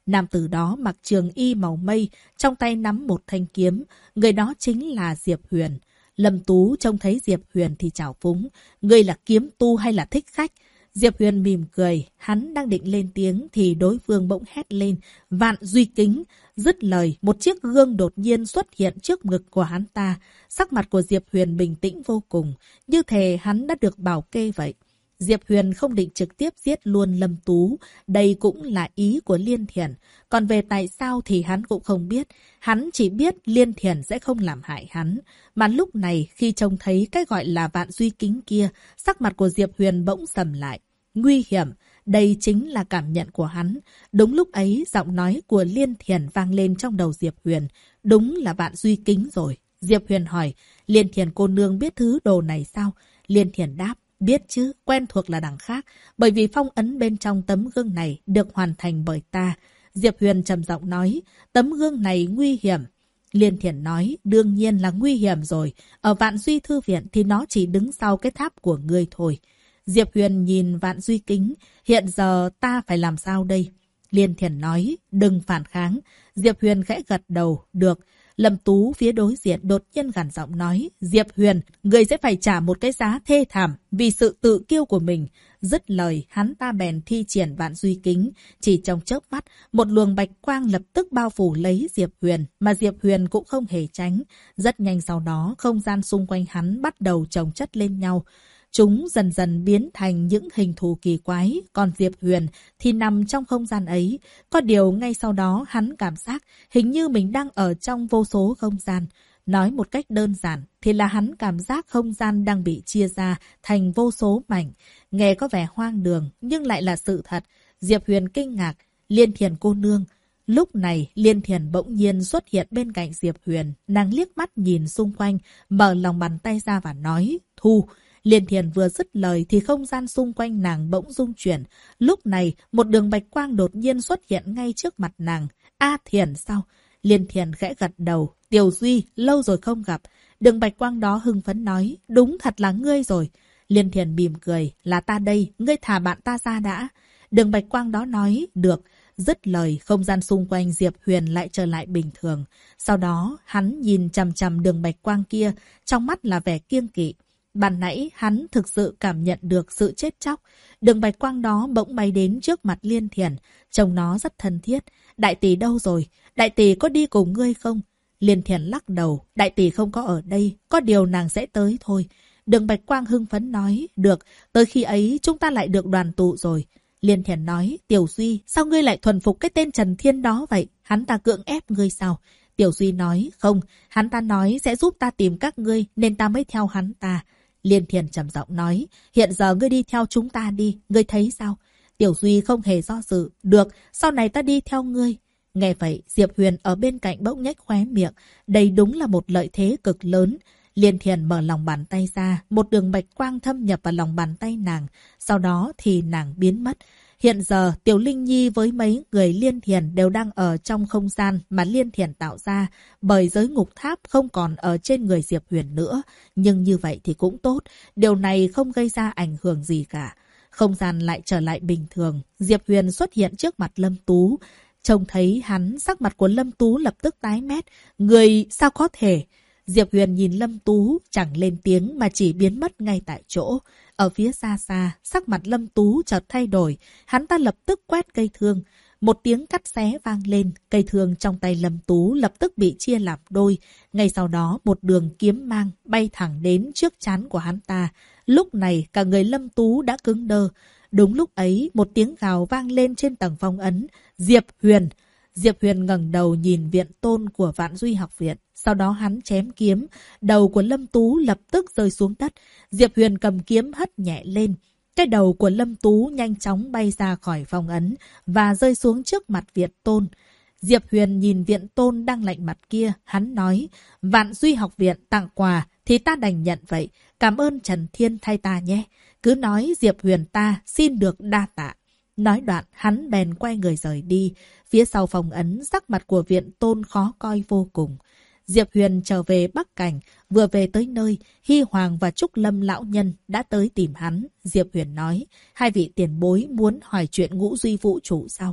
Nam tử đó mặc trường y màu mây, trong tay nắm một thanh kiếm. Người đó chính là Diệp Huyền. Lâm Tú trông thấy Diệp Huyền thì chào phúng. Ngươi là kiếm tu hay là thích khách? Diệp Huyền mỉm cười, hắn đang định lên tiếng thì đối phương bỗng hét lên, Vạn Duy Kính. Dứt lời, một chiếc gương đột nhiên xuất hiện trước ngực của hắn ta. Sắc mặt của Diệp Huyền bình tĩnh vô cùng, như thể hắn đã được bảo kê vậy. Diệp Huyền không định trực tiếp giết luôn Lâm Tú, đây cũng là ý của Liên Thiển. Còn về tại sao thì hắn cũng không biết, hắn chỉ biết Liên Thiển sẽ không làm hại hắn. Mà lúc này khi trông thấy cái gọi là Vạn Duy Kính kia, sắc mặt của Diệp Huyền bỗng sầm lại. Nguy hiểm, đây chính là cảm nhận của hắn. Đúng lúc ấy, giọng nói của Liên Thiển vang lên trong đầu Diệp Huyền. Đúng là Vạn Duy Kính rồi. Diệp Huyền hỏi, Liên Thiển cô nương biết thứ đồ này sao? Liên Thiển đáp, biết chứ, quen thuộc là đằng khác. Bởi vì phong ấn bên trong tấm gương này được hoàn thành bởi ta. Diệp Huyền trầm giọng nói, tấm gương này nguy hiểm. Liên Thiển nói, đương nhiên là nguy hiểm rồi. Ở Vạn Duy Thư Viện thì nó chỉ đứng sau cái tháp của ngươi thôi. Diệp Huyền nhìn Vạn Duy Kính, hiện giờ ta phải làm sao đây? Liên Thiển nói, đừng phản kháng. Diệp Huyền khẽ gật đầu, được. Lâm Tú phía đối diện đột nhiên gằn giọng nói, Diệp Huyền, người sẽ phải trả một cái giá thê thảm vì sự tự kiêu của mình. Dứt lời, hắn ta bèn thi triển Vạn Duy Kính. Chỉ trong chớp mắt, một luồng bạch quang lập tức bao phủ lấy Diệp Huyền, mà Diệp Huyền cũng không hề tránh. Rất nhanh sau đó, không gian xung quanh hắn bắt đầu chồng chất lên nhau. Chúng dần dần biến thành những hình thù kỳ quái, còn Diệp Huyền thì nằm trong không gian ấy. Có điều ngay sau đó hắn cảm giác hình như mình đang ở trong vô số không gian. Nói một cách đơn giản thì là hắn cảm giác không gian đang bị chia ra thành vô số mảnh. Nghe có vẻ hoang đường nhưng lại là sự thật. Diệp Huyền kinh ngạc, Liên Thiển cô nương. Lúc này Liên Thiển bỗng nhiên xuất hiện bên cạnh Diệp Huyền. Nàng liếc mắt nhìn xung quanh, mở lòng bàn tay ra và nói, thu. Liên Thiển vừa dứt lời thì không gian xung quanh nàng bỗng rung chuyển. Lúc này, một đường bạch quang đột nhiên xuất hiện ngay trước mặt nàng. A Thiển sao? Liên Thiển khẽ gật đầu. Tiểu Duy, lâu rồi không gặp. Đường bạch quang đó hưng phấn nói, đúng thật là ngươi rồi. Liên Thiển mỉm cười, là ta đây, ngươi thả bạn ta ra đã. Đường bạch quang đó nói, được. Dứt lời, không gian xung quanh Diệp Huyền lại trở lại bình thường. Sau đó, hắn nhìn chằm chằm đường bạch quang kia, trong mắt là vẻ kiêng kỵ. Ban nãy hắn thực sự cảm nhận được sự chết chóc. Đường bạch quang đó bỗng bay đến trước mặt Liên Thiển. Trông nó rất thân thiết. Đại tỷ đâu rồi? Đại tỷ có đi cùng ngươi không? Liên Thiển lắc đầu. Đại tỷ không có ở đây. Có điều nàng sẽ tới thôi. Đường bạch quang hưng phấn nói. Được, tới khi ấy chúng ta lại được đoàn tụ rồi. Liên Thiển nói. Tiểu Duy, sao ngươi lại thuần phục cái tên Trần Thiên đó vậy? Hắn ta cưỡng ép ngươi sao? Tiểu Duy nói. Không, hắn ta nói sẽ giúp ta tìm các ngươi nên ta mới theo hắn ta. Liên Thiển trầm giọng nói, hiện giờ ngươi đi theo chúng ta đi, ngươi thấy sao? Tiểu Duy không hề do dự, được, sau này ta đi theo ngươi. Nghe vậy, Diệp Huyền ở bên cạnh bỗng nhếch khóe miệng, đây đúng là một lợi thế cực lớn. Liên Thiển mở lòng bàn tay ra, một đường bạch quang thâm nhập vào lòng bàn tay nàng, sau đó thì nàng biến mất. Hiện giờ, Tiểu Linh Nhi với mấy người Liên Thiển đều đang ở trong không gian mà Liên Thiển tạo ra, bởi giới ngục tháp không còn ở trên người Diệp Huyền nữa. Nhưng như vậy thì cũng tốt, điều này không gây ra ảnh hưởng gì cả. Không gian lại trở lại bình thường, Diệp Huyền xuất hiện trước mặt Lâm Tú. Trông thấy hắn, sắc mặt của Lâm Tú lập tức tái mét. Người sao có thể? Diệp Huyền nhìn Lâm Tú, chẳng lên tiếng mà chỉ biến mất ngay tại chỗ. Ở phía xa xa, sắc mặt Lâm Tú chợt thay đổi, hắn ta lập tức quét cây thương. Một tiếng cắt xé vang lên, cây thương trong tay Lâm Tú lập tức bị chia làm đôi. Ngay sau đó, một đường kiếm mang bay thẳng đến trước trán của hắn ta. Lúc này, cả người Lâm Tú đã cứng đơ. Đúng lúc ấy, một tiếng gào vang lên trên tầng phong ấn. Diệp Huyền! Diệp Huyền ngẩng đầu nhìn viện tôn của Vạn Duy học viện. Sau đó hắn chém kiếm, đầu của Lâm Tú lập tức rơi xuống đất. Diệp Huyền cầm kiếm hất nhẹ lên. Cái đầu của Lâm Tú nhanh chóng bay ra khỏi phong ấn và rơi xuống trước mặt viện tôn. Diệp Huyền nhìn viện tôn đang lạnh mặt kia, hắn nói, Vạn Duy học viện tặng quà thì ta đành nhận vậy, cảm ơn Trần Thiên thay ta nhé. Cứ nói Diệp Huyền ta xin được đa tạ. Nói đoạn, hắn bèn quay người rời đi. Phía sau phòng ấn, sắc mặt của viện tôn khó coi vô cùng. Diệp Huyền trở về Bắc Cảnh, vừa về tới nơi, Hy Hoàng và Trúc Lâm lão nhân đã tới tìm hắn. Diệp Huyền nói, hai vị tiền bối muốn hỏi chuyện Ngũ Duy vũ trụ sao?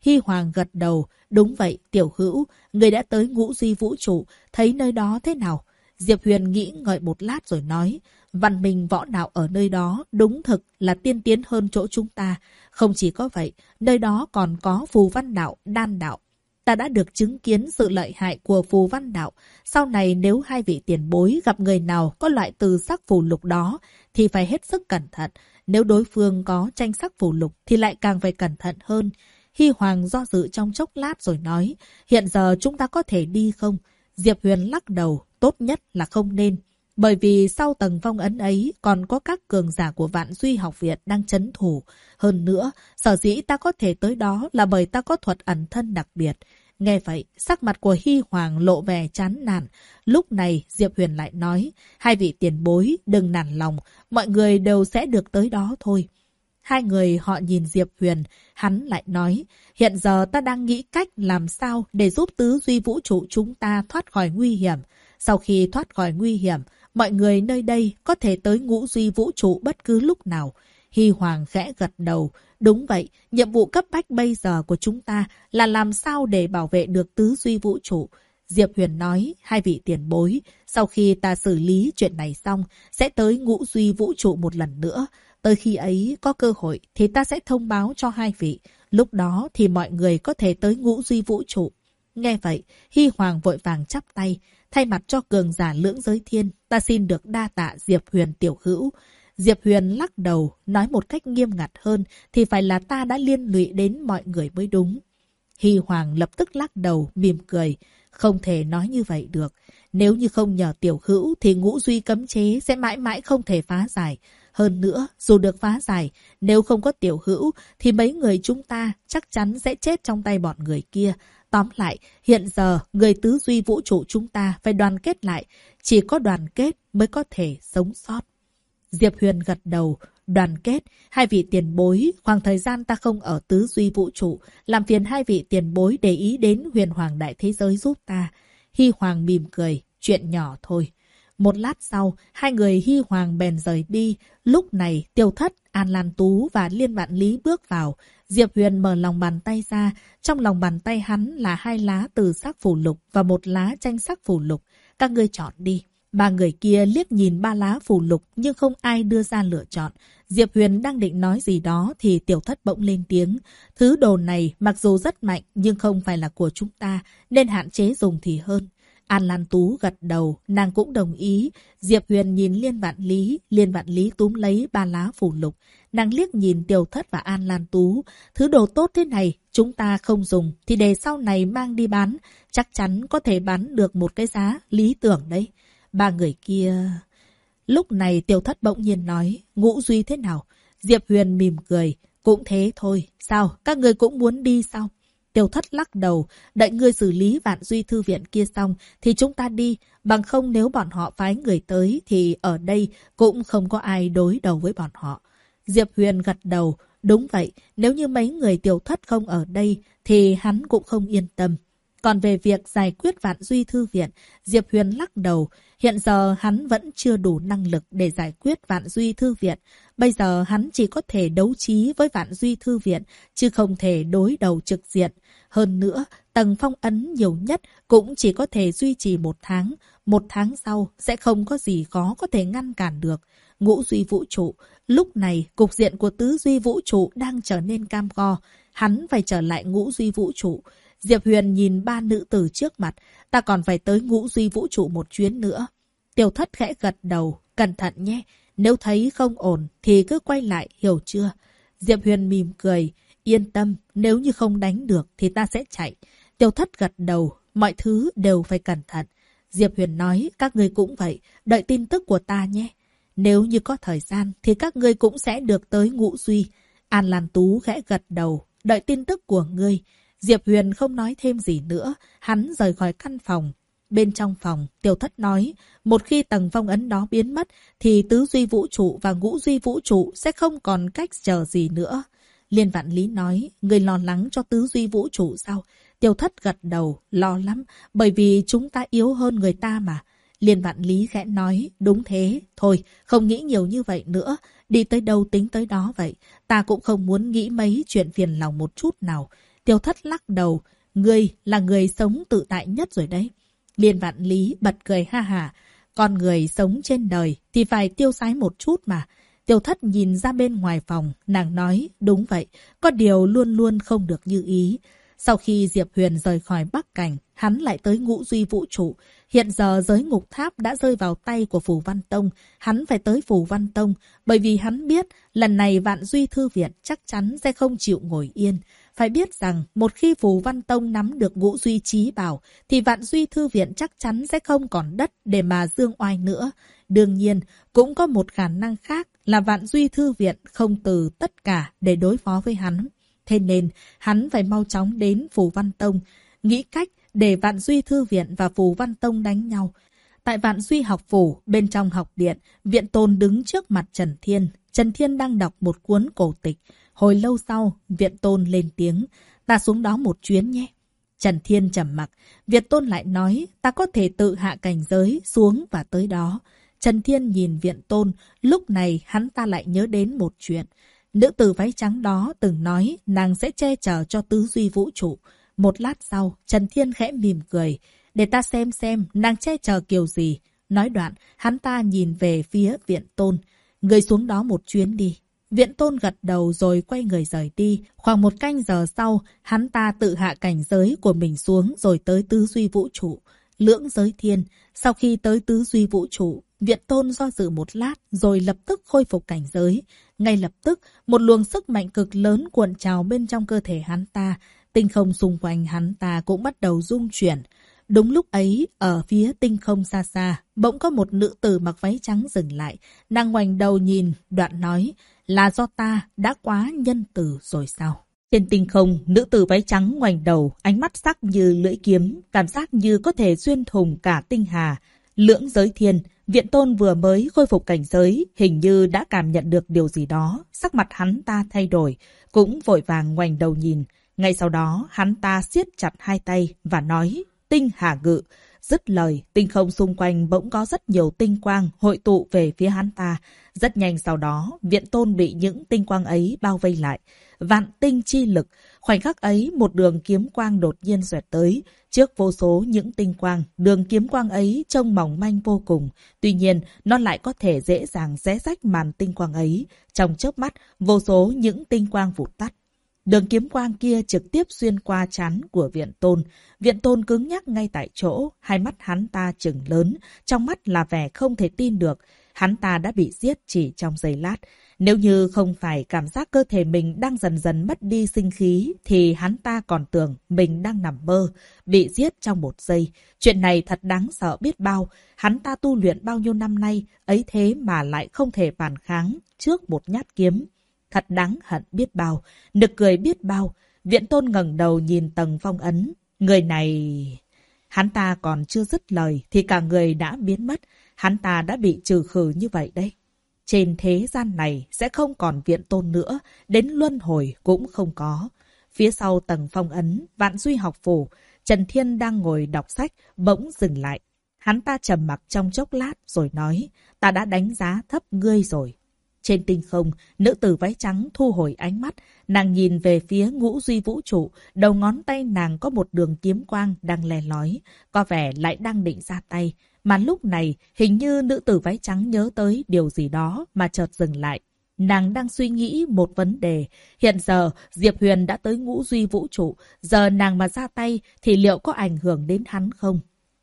Hy Hoàng gật đầu. Đúng vậy, tiểu hữu, người đã tới ngũ duy vũ trụ, thấy nơi đó thế nào? Diệp Huyền nghĩ ngợi một lát rồi nói, văn minh võ đạo ở nơi đó đúng thực là tiên tiến hơn chỗ chúng ta. Không chỉ có vậy, nơi đó còn có phù văn đạo, đan đạo. Ta đã được chứng kiến sự lợi hại của phù văn đạo. Sau này nếu hai vị tiền bối gặp người nào có loại từ sắc phù lục đó thì phải hết sức cẩn thận. Nếu đối phương có tranh sắc phù lục thì lại càng phải cẩn thận hơn. Hy Hoàng do dự trong chốc lát rồi nói, hiện giờ chúng ta có thể đi không? Diệp Huyền lắc đầu, tốt nhất là không nên. Bởi vì sau tầng phong ấn ấy còn có các cường giả của Vạn Duy học viện đang trấn thủ. Hơn nữa, sở dĩ ta có thể tới đó là bởi ta có thuật ẩn thân đặc biệt. Nghe vậy, sắc mặt của Hy Hoàng lộ vẻ chán nản. Lúc này, Diệp Huyền lại nói, hai vị tiền bối đừng nản lòng, mọi người đều sẽ được tới đó thôi. Hai người họ nhìn Diệp Huyền, hắn lại nói, hiện giờ ta đang nghĩ cách làm sao để giúp tứ duy vũ trụ chúng ta thoát khỏi nguy hiểm. Sau khi thoát khỏi nguy hiểm, mọi người nơi đây có thể tới ngũ duy vũ trụ bất cứ lúc nào. Hy Hoàng khẽ gật đầu. Đúng vậy, nhiệm vụ cấp bách bây giờ của chúng ta là làm sao để bảo vệ được tứ duy vũ trụ. Diệp Huyền nói, hai vị tiền bối, sau khi ta xử lý chuyện này xong, sẽ tới ngũ duy vũ trụ một lần nữa. Tới khi ấy có cơ hội thì ta sẽ thông báo cho hai vị. Lúc đó thì mọi người có thể tới ngũ duy vũ trụ. Nghe vậy, Hy Hoàng vội vàng chắp tay. Thay mặt cho cường giả lưỡng giới thiên, ta xin được đa tạ Diệp Huyền tiểu hữu. Diệp Huyền lắc đầu, nói một cách nghiêm ngặt hơn thì phải là ta đã liên lụy đến mọi người mới đúng. Hy Hoàng lập tức lắc đầu, mỉm cười. Không thể nói như vậy được. Nếu như không nhờ tiểu hữu thì ngũ duy cấm chế sẽ mãi mãi không thể phá giải. Hơn nữa, dù được phá giải, nếu không có tiểu hữu thì mấy người chúng ta chắc chắn sẽ chết trong tay bọn người kia. Tóm lại, hiện giờ người tứ duy vũ trụ chúng ta phải đoàn kết lại. Chỉ có đoàn kết mới có thể sống sót. Diệp Huyền gật đầu, đoàn kết, hai vị tiền bối, khoảng thời gian ta không ở tứ duy vũ trụ, làm phiền hai vị tiền bối để ý đến huyền hoàng đại thế giới giúp ta. Hy Hoàng mỉm cười, chuyện nhỏ thôi. Một lát sau, hai người Hy Hoàng bèn rời đi. Lúc này, Tiêu Thất, An Lan Tú và Liên Vạn Lý bước vào. Diệp Huyền mở lòng bàn tay ra. Trong lòng bàn tay hắn là 2 lá từ sắc phù lục và 1 lá tranh sắc phù lục. Các ngươi chọn đi. Ba người kia liếc nhìn 3 lá phù lục nhưng không ai đưa ra lựa chọn. Diệp Huyền đang định nói gì đó thì Tiểu Thất bỗng lên tiếng. Thứ đồ này mặc dù rất mạnh nhưng không phải là của chúng ta nên hạn chế dùng thì hơn. An Lan Tú gật đầu, nàng cũng đồng ý. Diệp Huyền nhìn Liên Vạn Lý túm lấy 3 lá phù lục. Nàng liếc nhìn Tiểu Thất và An Lan Tú. Thứ đồ tốt thế này, chúng ta không dùng thì để sau này mang đi bán. Chắc chắn có thể bán được một cái giá lý tưởng đấy. Ba người kia... Lúc này Tiểu Thất bỗng nhiên nói, ngũ duy thế nào? Diệp Huyền mỉm cười, cũng thế thôi. Sao, các người cũng muốn đi sao? Tiểu Thất lắc đầu, đợi ngươi xử lý Vạn Duy thư viện kia xong thì chúng ta đi, bằng không nếu bọn họ phái người tới thì ở đây cũng không có ai đối đầu với bọn họ. Diệp Huyền gật đầu, đúng vậy, nếu như mấy người Tiểu Thất không ở đây thì hắn cũng không yên tâm. Còn về việc giải quyết Vạn Duy thư viện, Diệp Huyền lắc đầu, hiện giờ hắn vẫn chưa đủ năng lực để giải quyết Vạn Duy thư viện. Bây giờ hắn chỉ có thể đấu trí với Vạn Duy thư viện, chứ không thể đối đầu trực diện. Hơn nữa, tầng phong ấn nhiều nhất cũng chỉ có thể duy trì 1 tháng. 1 tháng sau sẽ không có gì khó có thể ngăn cản được. Ngũ duy vũ trụ, lúc này cục diện của tứ duy vũ trụ đang trở nên cam go. Hắn phải trở lại ngũ duy vũ trụ. Diệp Huyền nhìn 3 nữ tử trước mặt, ta còn phải tới ngũ duy vũ trụ một chuyến nữa. Tiểu Thất khẽ gật đầu, cẩn thận nhé, nếu thấy không ổn thì cứ quay lại, hiểu chưa? Diệp Huyền mỉm cười, yên tâm, nếu như không đánh được thì ta sẽ chạy. Tiểu Thất gật đầu, mọi thứ đều phải cẩn thận. Diệp Huyền nói, các ngươi cũng vậy, đợi tin tức của ta nhé. Nếu như có thời gian thì các ngươi cũng sẽ được tới ngũ duy. An Lan Tú khẽ gật đầu, đợi tin tức của ngươi. Diệp Huyền không nói thêm gì nữa, hắn rời khỏi căn phòng. Bên trong phòng, Tiểu Thất nói, một khi tầng phong ấn đó biến mất, thì tứ duy vũ trụ và ngũ duy vũ trụ sẽ không còn cách chờ gì nữa. Liên Vạn Lý nói, người lo lắng cho tứ duy vũ trụ sao? Tiểu Thất gật đầu, lo lắm, bởi vì chúng ta yếu hơn người ta mà. Liên Vạn Lý khẽ nói, đúng thế, thôi, không nghĩ nhiều như vậy nữa, đi tới đâu tính tới đó vậy. Ta cũng không muốn nghĩ mấy chuyện phiền lòng một chút nào. Tiêu Thất lắc đầu. Ngươi là người sống tự tại nhất rồi đấy. Liên Vạn Lý bật cười ha hả. Con người sống trên đời thì phải tiêu sái một chút mà. Tiêu Thất nhìn ra bên ngoài phòng, nàng nói, đúng vậy, có điều luôn luôn không được như ý. Sau khi Diệp Huyền rời khỏi Bắc Cảnh, hắn lại tới Ngũ Duy Vũ Trụ. Hiện giờ giới ngục tháp đã rơi vào tay của Phù Văn Tông, hắn phải tới Phù Văn Tông, bởi vì hắn biết lần này Vạn Duy Thư Viện chắc chắn sẽ không chịu ngồi yên. Phải biết rằng, một khi Phù Văn Tông nắm được Ngũ Duy Chí Bảo, thì Vạn Duy Thư Viện chắc chắn sẽ không còn đất để mà dương oai nữa. Đương nhiên, cũng có một khả năng khác là Vạn Duy Thư Viện không từ tất cả để đối phó với hắn. Thế nên, hắn phải mau chóng đến Phù Văn Tông, nghĩ cách để Vạn Duy Thư Viện và Phù Văn Tông đánh nhau. Tại Vạn Duy học phủ, bên trong học điện, Viện Tôn đứng trước mặt Trần Thiên. Trần Thiên đang đọc một cuốn cổ tịch. Hồi lâu sau, Viện Tôn lên tiếng, ta xuống đó một chuyến nhé. Trần Thiên trầm mặc. Viện Tôn lại nói, ta có thể tự hạ cảnh giới xuống và tới đó. Trần Thiên nhìn Viện Tôn, lúc này hắn ta lại nhớ đến một chuyện. Nữ tử váy trắng đó từng nói nàng sẽ che chở cho tứ duy vũ trụ. Một lát sau, Trần Thiên khẽ mỉm cười. Để ta xem nàng che chở kiểu gì. Nói đoạn, hắn ta nhìn về phía Viện Tôn. Người xuống đó một chuyến đi. Viện Tôn gật đầu rồi quay người rời đi. Khoảng một canh giờ sau, hắn ta tự hạ cảnh giới của mình xuống rồi tới tứ duy vũ trụ. Lưỡng giới thiên. Sau khi tới tứ duy vũ trụ, Viện Tôn do dự một lát rồi lập tức khôi phục cảnh giới. Ngay lập tức, một luồng sức mạnh cực lớn cuộn trào bên trong cơ thể hắn ta. Tinh không xung quanh hắn ta cũng bắt đầu rung chuyển. Đúng lúc ấy, ở phía tinh không xa xa, bỗng có một nữ tử mặc váy trắng dừng lại. Nàng ngoảnh đầu nhìn, đoạn nói, là do ta đã quá nhân từ rồi sao? Trên tinh không, nữ tử váy trắng ngoảnh đầu, ánh mắt sắc như lưỡi kiếm, cảm giác như có thể xuyên thủng cả tinh hà. Lưỡng giới thiên, Viện Tôn vừa mới khôi phục cảnh giới, hình như đã cảm nhận được điều gì đó. Sắc mặt hắn ta thay đổi, cũng vội vàng ngoảnh đầu nhìn. Ngay sau đó, hắn ta siết chặt hai tay và nói, tinh hà ngự. Dứt lời, tinh không xung quanh bỗng có rất nhiều tinh quang hội tụ về phía hắn ta. Rất nhanh sau đó, Viện Tôn bị những tinh quang ấy bao vây lại. Vạn tinh chi lực. Khoảnh khắc ấy, một đường kiếm quang đột nhiên xoẹt tới. Trước vô số những tinh quang, đường kiếm quang ấy trông mỏng manh vô cùng. Tuy nhiên, nó lại có thể dễ dàng xé rách màn tinh quang ấy. Trong chớp mắt, vô số những tinh quang vụt tắt. Đường kiếm quang kia trực tiếp xuyên qua trán của Viện Tôn. Viện Tôn cứng nhắc ngay tại chỗ, hai mắt hắn ta trừng lớn, trong mắt là vẻ không thể tin được. Hắn ta đã bị giết chỉ trong giây lát. Nếu như không phải cảm giác cơ thể mình đang dần dần mất đi sinh khí, thì hắn ta còn tưởng mình đang nằm mơ, bị giết trong một giây. Chuyện này thật đáng sợ biết bao. Hắn ta tu luyện bao nhiêu năm nay, ấy thế mà lại không thể phản kháng trước một nhát kiếm. Thật đáng hận biết bao, nực cười biết bao. Viện Tôn ngẩng đầu nhìn Tầng Phong Ấn. Người này... Hắn ta còn chưa dứt lời thì cả người đã biến mất. Hắn ta đã bị trừ khử như vậy đấy. Trên thế gian này sẽ không còn Viện Tôn nữa, đến luân hồi cũng không có. Phía sau Tầng Phong Ấn, Vạn Duy học phủ, Trần Thiên đang ngồi đọc sách, bỗng dừng lại. Hắn ta trầm mặc trong chốc lát rồi nói, ta đã đánh giá thấp ngươi rồi. Trên tinh không, nữ tử váy trắng thu hồi ánh mắt, nàng nhìn về phía Ngũ Duy Vũ Trụ, đầu ngón tay nàng có một đường kiếm quang đang le lói, có vẻ lại đang định ra tay. Mà lúc này, hình như nữ tử váy trắng nhớ tới điều gì đó mà chợt dừng lại. Nàng đang suy nghĩ một vấn đề. Hiện giờ, Diệp Huyền đã tới Ngũ Duy Vũ Trụ, giờ nàng mà ra tay thì liệu có ảnh hưởng đến hắn không?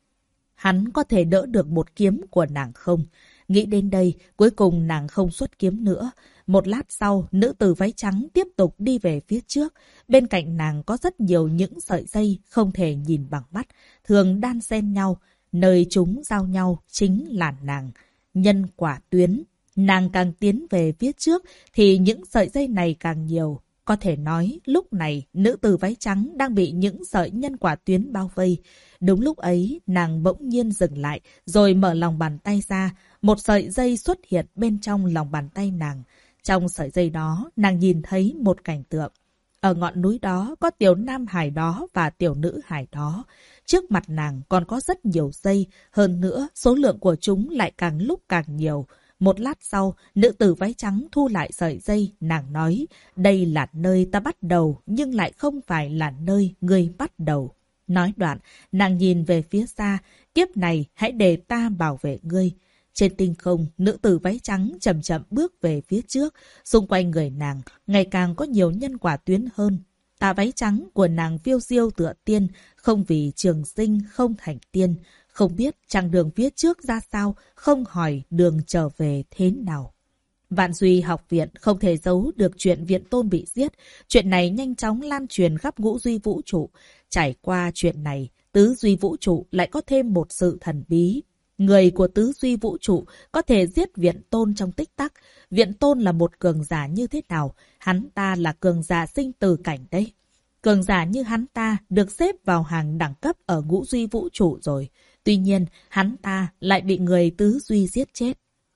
Hắn có thể đỡ được một kiếm của nàng không? Nghĩ đến đây, cuối cùng nàng không xuất kiếm nữa. Một lát sau, nữ tử váy trắng tiếp tục đi về phía trước. Bên cạnh nàng có rất nhiều những sợi dây không thể nhìn bằng mắt, thường đan xen nhau. Nơi chúng giao nhau chính là nàng. Nhân quả tuyến. Nàng càng tiến về phía trước thì những sợi dây này càng nhiều. Có thể nói, lúc này, nữ tử váy trắng đang bị những sợi nhân quả tuyến bao vây. Đúng lúc ấy, nàng bỗng nhiên dừng lại, rồi mở lòng bàn tay ra. Một sợi dây xuất hiện bên trong lòng bàn tay nàng. Trong sợi dây đó, nàng nhìn thấy một cảnh tượng. Ở ngọn núi đó có tiểu nam hải đó và tiểu nữ hải đó. Trước mặt nàng còn có rất nhiều dây. Hơn nữa, số lượng của chúng lại càng lúc càng nhiều. Một lát sau, nữ tử váy trắng thu lại sợi dây, nàng nói, đây là nơi ta bắt đầu, nhưng lại không phải là nơi ngươi bắt đầu. Nói đoạn, nàng nhìn về phía xa, kiếp này hãy để ta bảo vệ ngươi. Trên tinh không, nữ tử váy trắng chậm chậm bước về phía trước, xung quanh người nàng ngày càng có nhiều nhân quả tuyến hơn. Tà váy trắng của nàng phiêu diêu tựa tiên, không vì trường sinh không thành tiên, không biết chặng đường phía trước ra sao, không hỏi đường trở về thế nào. Vạn Duy học viện không thể giấu được chuyện Viện Tôn bị giết. Chuyện này nhanh chóng lan truyền khắp Ngũ Duy vũ trụ. Trải qua chuyện này, Tứ Duy vũ trụ lại có thêm một sự thần bí. Người của Tứ Duy vũ trụ có thể giết Viện Tôn trong tích tắc. Viện Tôn là một cường giả như thế nào? Hắn ta là cường giả sinh tử cảnh đấy. Cường giả như hắn ta được xếp vào hàng đẳng cấp ở Ngũ Duy vũ trụ rồi. Tuy nhiên, hắn ta lại bị người Tứ Duy giết chết.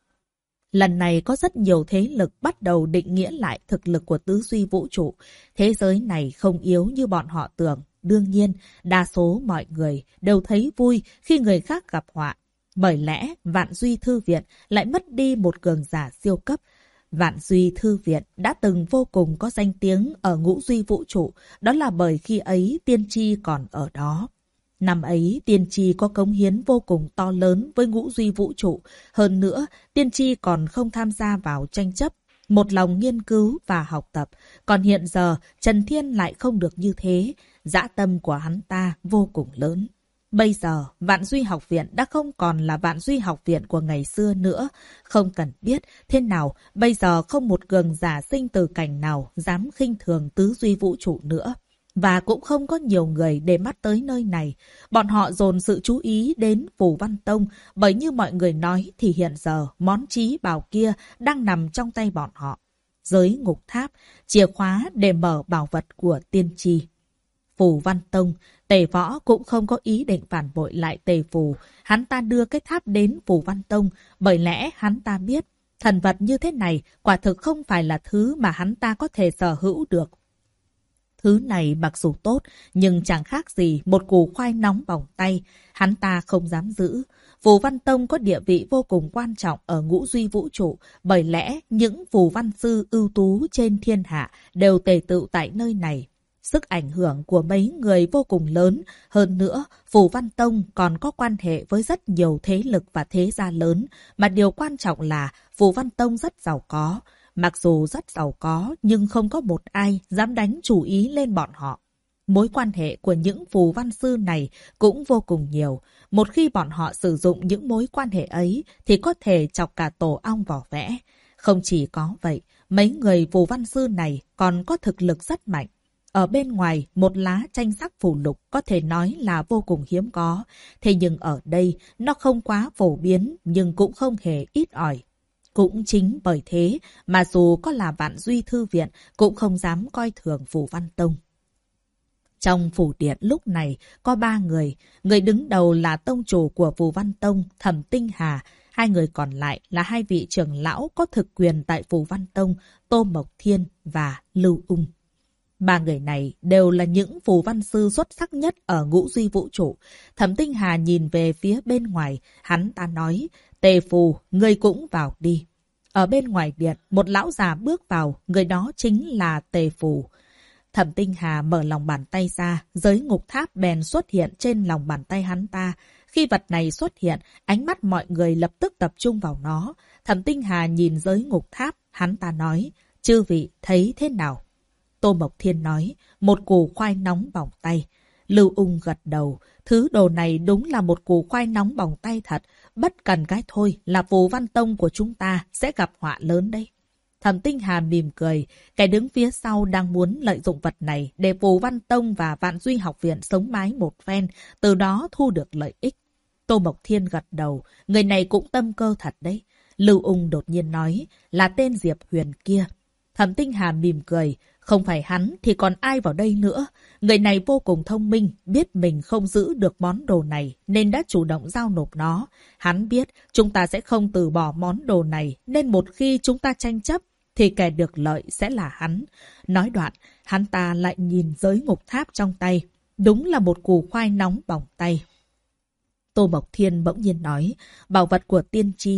Lần này có rất nhiều thế lực bắt đầu định nghĩa lại thực lực của Tứ Duy vũ trụ. Thế giới này không yếu như bọn họ tưởng. Đương nhiên, đa số mọi người đều thấy vui khi người khác gặp họa. Bởi lẽ, Vạn Duy Thư Viện lại mất đi một cường giả siêu cấp. Vạn Duy Thư Viện đã từng vô cùng có danh tiếng ở Ngũ Duy vũ trụ. Đó là bởi khi ấy Tiên Tri còn ở đó. Năm ấy, Tiên Tri có cống hiến vô cùng to lớn với Ngũ Duy vũ trụ. Hơn nữa, Tiên Tri còn không tham gia vào tranh chấp, một lòng nghiên cứu và học tập. Còn hiện giờ, Trần Thiên lại không được như thế. Dã tâm của hắn ta vô cùng lớn. Bây giờ, Vạn Duy học viện đã không còn là Vạn Duy học viện của ngày xưa nữa. Không cần biết thế nào, bây giờ không một cường giả sinh tử cảnh nào dám khinh thường Tứ Duy vũ trụ nữa. Và cũng không có nhiều người để mắt tới nơi này. Bọn họ dồn sự chú ý đến Phù Văn Tông, bởi như mọi người nói thì hiện giờ món trí bảo kia đang nằm trong tay bọn họ. Giới ngục tháp, chìa khóa để mở bảo vật của tiên tri. Phù Văn Tông, Tề Võ cũng không có ý định phản bội lại Tề Phù. Hắn ta đưa cái tháp đến Phù Văn Tông, bởi lẽ hắn ta biết thần vật như thế này quả thực không phải là thứ mà hắn ta có thể sở hữu được. Thứ này mặc dù tốt, nhưng chẳng khác gì một củ khoai nóng bỏng tay. Hắn ta không dám giữ. Phù Văn Tông có địa vị vô cùng quan trọng ở Ngũ Duy vũ trụ, bởi lẽ những phù văn sư ưu tú trên thiên hạ đều tề tựu tại nơi này. Sức ảnh hưởng của mấy người vô cùng lớn. Hơn nữa, Phù Văn Tông còn có quan hệ với rất nhiều thế lực và thế gia lớn. Mà điều quan trọng là Phù Văn Tông rất giàu có. Mặc dù rất giàu có, nhưng không có một ai dám đánh chủ ý lên bọn họ. Mối quan hệ của những phù văn sư này cũng vô cùng nhiều. Một khi bọn họ sử dụng những mối quan hệ ấy, thì có thể chọc cả tổ ong vỏ vẽ. Không chỉ có vậy, mấy người phù văn sư này còn có thực lực rất mạnh. Ở bên ngoài, một lá tranh sắc phù lục có thể nói là vô cùng hiếm có. Thế nhưng ở đây, nó không quá phổ biến, nhưng cũng không hề ít ỏi. Cũng chính bởi thế mà dù có là Vạn Duy Thư Viện cũng không dám coi thường Phù Văn Tông. Trong phủ điện lúc này có 3 người. Người đứng đầu là tông chủ của Phù Văn Tông, Thẩm Tinh Hà. 2 người còn lại là 2 vị trưởng lão có thực quyền tại Phù Văn Tông, Tô Mộc Thiên và Lưu Ung. 3 người này đều là những phù văn sư xuất sắc nhất ở Ngũ Duy vũ trụ. Thẩm Tinh Hà nhìn về phía bên ngoài, hắn ta nói, Tề Phù, ngươi cũng vào đi. Ở bên ngoài điện, một lão già bước vào, người đó chính là Tề Phù. Thẩm Tinh Hà mở lòng bàn tay ra, giới ngục tháp bèn xuất hiện trên lòng bàn tay hắn ta. Khi vật này xuất hiện, ánh mắt mọi người lập tức tập trung vào nó. Thẩm Tinh Hà nhìn giới ngục tháp, hắn ta nói, chư vị thấy thế nào? Tô Mộc Thiên nói, một củ khoai nóng bỏng tay. Lưu Ung gật đầu, thứ đồ này đúng là một củ khoai nóng bỏng tay thật. Bất cần cái thôi là Phù Văn Tông của chúng ta sẽ gặp họa lớn đây. Thẩm Tinh Hà mỉm cười, kẻ đứng phía sau đang muốn lợi dụng vật này để Phù Văn Tông và Vạn Duy học viện sống mái một phen, từ đó thu được lợi ích. Tô Mộc Thiên gật đầu, người này cũng tâm cơ thật đấy. Lưu Ung đột nhiên nói, là tên Diệp Huyền kia. Thẩm Tinh Hà mỉm cười, không phải hắn thì còn ai vào đây nữa. Người này vô cùng thông minh, biết mình không giữ được món đồ này nên đã chủ động giao nộp nó. Hắn biết chúng ta sẽ không từ bỏ món đồ này nên một khi chúng ta tranh chấp thì kẻ được lợi sẽ là hắn. Nói đoạn, hắn ta lại nhìn giới ngục tháp trong tay. Đúng là một củ khoai nóng bỏng tay. Tô Mộc Thiên bỗng nhiên nói, bảo vật của tiên tri.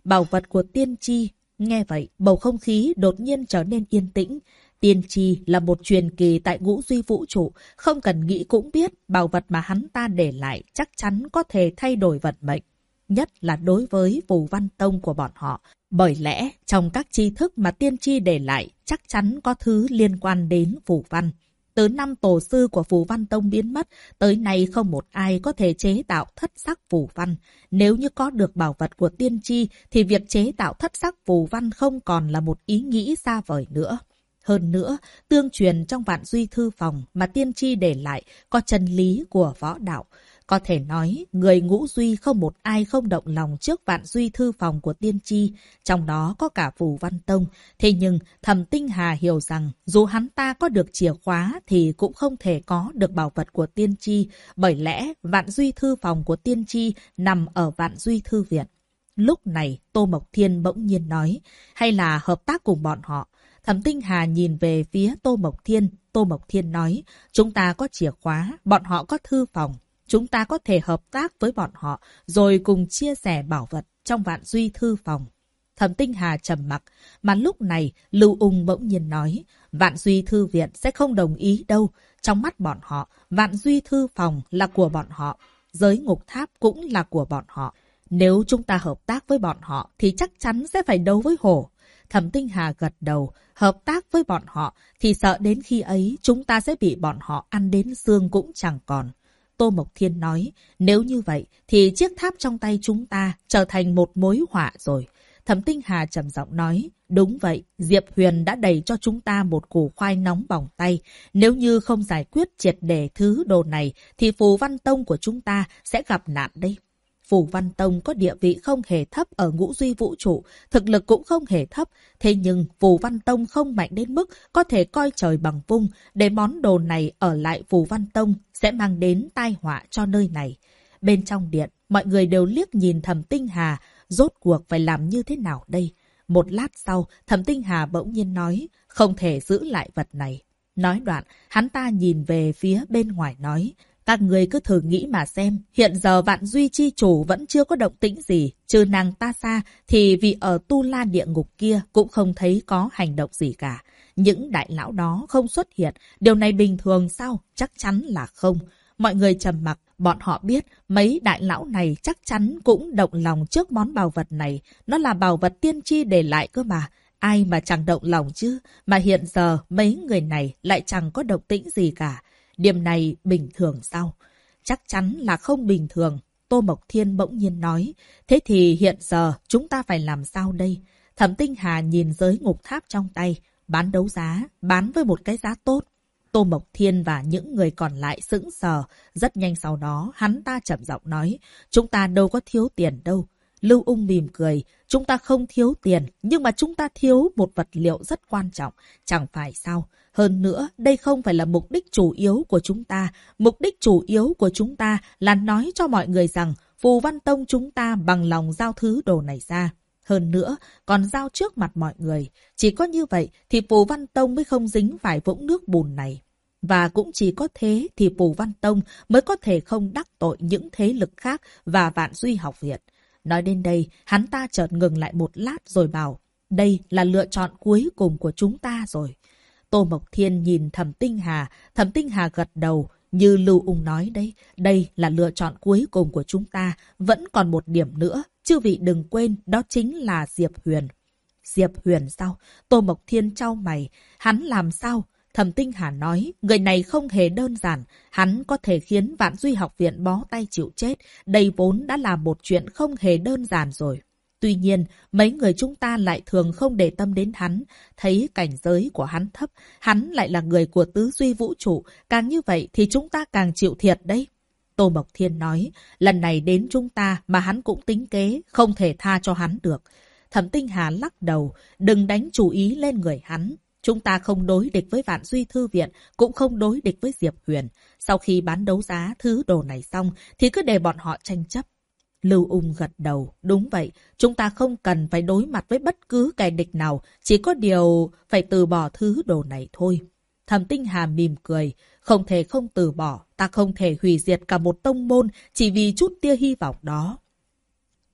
bảo vật của tiên tri. Nghe vậy, bầu không khí đột nhiên trở nên yên tĩnh. Tiên tri là một truyền kỳ tại ngũ duy vũ trụ, không cần nghĩ cũng biết bảo vật mà hắn ta để lại chắc chắn có thể thay đổi vận mệnh. Nhất là đối với Phù Văn Tông của bọn họ. Bởi lẽ, trong các tri thức mà tiên tri để lại chắc chắn có thứ liên quan đến phù văn. Từ năm tổ sư của Phù Văn Tông biến mất, tới nay không một ai có thể chế tạo thất sắc phù văn. Nếu như có được bảo vật của tiên tri, thì việc chế tạo thất sắc phù văn không còn là một ý nghĩ xa vời nữa. Hơn nữa, tương truyền trong Vạn Duy Thư Phòng mà tiên tri để lại có chân lý của võ đạo. Có thể nói, người ngũ duy không một ai không động lòng trước Vạn Duy Thư Phòng của tiên tri, trong đó có cả Phù Văn Tông. Thế nhưng, Thẩm Tinh Hà hiểu rằng, dù hắn ta có được chìa khóa thì cũng không thể có được bảo vật của tiên tri, bởi lẽ Vạn Duy Thư Phòng của tiên tri nằm ở Vạn Duy Thư Viện. Lúc này, Tô Mộc Thiên bỗng nhiên nói, hay là hợp tác cùng bọn họ. Thẩm Tinh Hà nhìn về phía Tô Mộc Thiên. Tô Mộc Thiên nói, chúng ta có chìa khóa, bọn họ có thư phòng. Chúng ta có thể hợp tác với bọn họ, rồi cùng chia sẻ bảo vật trong Vạn Duy Thư Phòng. Thẩm Tinh Hà trầm mặc, mà lúc này Lưu Ung bỗng nhiên nói, Vạn Duy Thư Viện sẽ không đồng ý đâu. Trong mắt bọn họ, Vạn Duy Thư Phòng là của bọn họ, giới ngục tháp cũng là của bọn họ. Nếu chúng ta hợp tác với bọn họ thì chắc chắn sẽ phải đấu với hổ. Thẩm Tinh Hà gật đầu, hợp tác với bọn họ thì sợ đến khi ấy chúng ta sẽ bị bọn họ ăn đến xương cũng chẳng còn. Tô Mộc Thiên nói, nếu như vậy thì chiếc tháp trong tay chúng ta trở thành một mối họa rồi. Thẩm Tinh Hà trầm giọng nói, đúng vậy, Diệp Huyền đã đẩy cho chúng ta một củ khoai nóng bỏng tay. Nếu như không giải quyết triệt để thứ đồ này thì Phù Văn Tông của chúng ta sẽ gặp nạn đấy. Phù Văn Tông có địa vị không hề thấp ở ngũ duy vũ trụ, thực lực cũng không hề thấp. Thế nhưng Phù Văn Tông không mạnh đến mức có thể coi trời bằng vung. Để món đồ này ở lại Phù Văn Tông sẽ mang đến tai họa cho nơi này. Bên trong điện, mọi người đều liếc nhìn Thẩm Tinh Hà, rốt cuộc phải làm như thế nào đây? Một lát sau, Thẩm Tinh Hà bỗng nhiên nói, không thể giữ lại vật này. Nói đoạn, hắn ta nhìn về phía bên ngoài nói, các người cứ thử nghĩ mà xem, hiện giờ Vạn Duy chi chủ vẫn chưa có động tĩnh gì, trừ nàng ta xa thì vì ở Tu La địa ngục kia cũng không thấy có hành động gì cả. Những đại lão đó không xuất hiện, điều này bình thường sao? Chắc chắn là không. Mọi người trầm mặc, bọn họ biết mấy đại lão này chắc chắn cũng động lòng trước món bảo vật này. Nó là bảo vật tiên tri để lại cơ mà. Ai mà chẳng động lòng chứ? Mà hiện giờ mấy người này lại chẳng có động tĩnh gì cả. Điểm này bình thường sao? Chắc chắn là không bình thường. Tô Mộc Thiên bỗng nhiên nói. Thế thì hiện giờ chúng ta phải làm sao đây? Thẩm Tinh Hà nhìn giới ngục tháp trong tay. Bán đấu giá, bán với một cái giá tốt. Tô Mộc Thiên và những người còn lại sững sờ. Rất nhanh sau đó, hắn ta chậm giọng nói. Chúng ta đâu có thiếu tiền đâu. Lưu Ung mỉm cười. Chúng ta không thiếu tiền, nhưng mà chúng ta thiếu một vật liệu rất quan trọng. Chẳng phải sao? Hơn nữa, đây không phải là mục đích chủ yếu của chúng ta. Mục đích chủ yếu của chúng ta là nói cho mọi người rằng Phù Văn Tông chúng ta bằng lòng giao thứ đồ này ra. Hơn nữa, còn giao trước mặt mọi người. Chỉ có như vậy thì Phù Văn Tông mới không dính phải vũng nước bùn này. Và cũng chỉ có thế thì Phù Văn Tông mới có thể không đắc tội những thế lực khác và Vạn Duy Học Viện. Nói đến đây, hắn ta chợt ngừng lại một lát rồi bảo, đây là lựa chọn cuối cùng của chúng ta rồi. Tô Mộc Thiên nhìn Thẩm Tinh Hà gật đầu, như Lưu Ung nói đấy, đây là lựa chọn cuối cùng của chúng ta, vẫn còn một điểm nữa, chư vị đừng quên, đó chính là Diệp Huyền. Diệp Huyền sao? Tô Mộc Thiên chau mày, hắn làm sao? Thẩm Tinh Hà nói, người này không hề đơn giản, hắn có thể khiến Vạn Duy Học Viện bó tay chịu chết, đây vốn đã là một chuyện không hề đơn giản rồi. Tuy nhiên, mấy người chúng ta lại thường không để tâm đến hắn, thấy cảnh giới của hắn thấp, hắn lại là người của tứ duy vũ trụ, càng như vậy thì chúng ta càng chịu thiệt đấy. Tô Mộc Thiên nói, lần này đến chúng ta mà hắn cũng tính kế, không thể tha cho hắn được. Thẩm Tinh Hà lắc đầu, đừng đánh chú ý lên người hắn. Chúng ta không đối địch với Vạn Duy Thư Viện, cũng không đối địch với Diệp Huyền. Sau khi bán đấu giá thứ đồ này xong, thì cứ để bọn họ tranh chấp. Lưu Ung gật đầu, đúng vậy, chúng ta không cần phải đối mặt với bất cứ kẻ địch nào, chỉ có điều phải từ bỏ thứ đồ này thôi. Thẩm Tinh Hà mỉm cười, không thể không từ bỏ, ta không thể hủy diệt cả một tông môn chỉ vì chút tia hy vọng đó.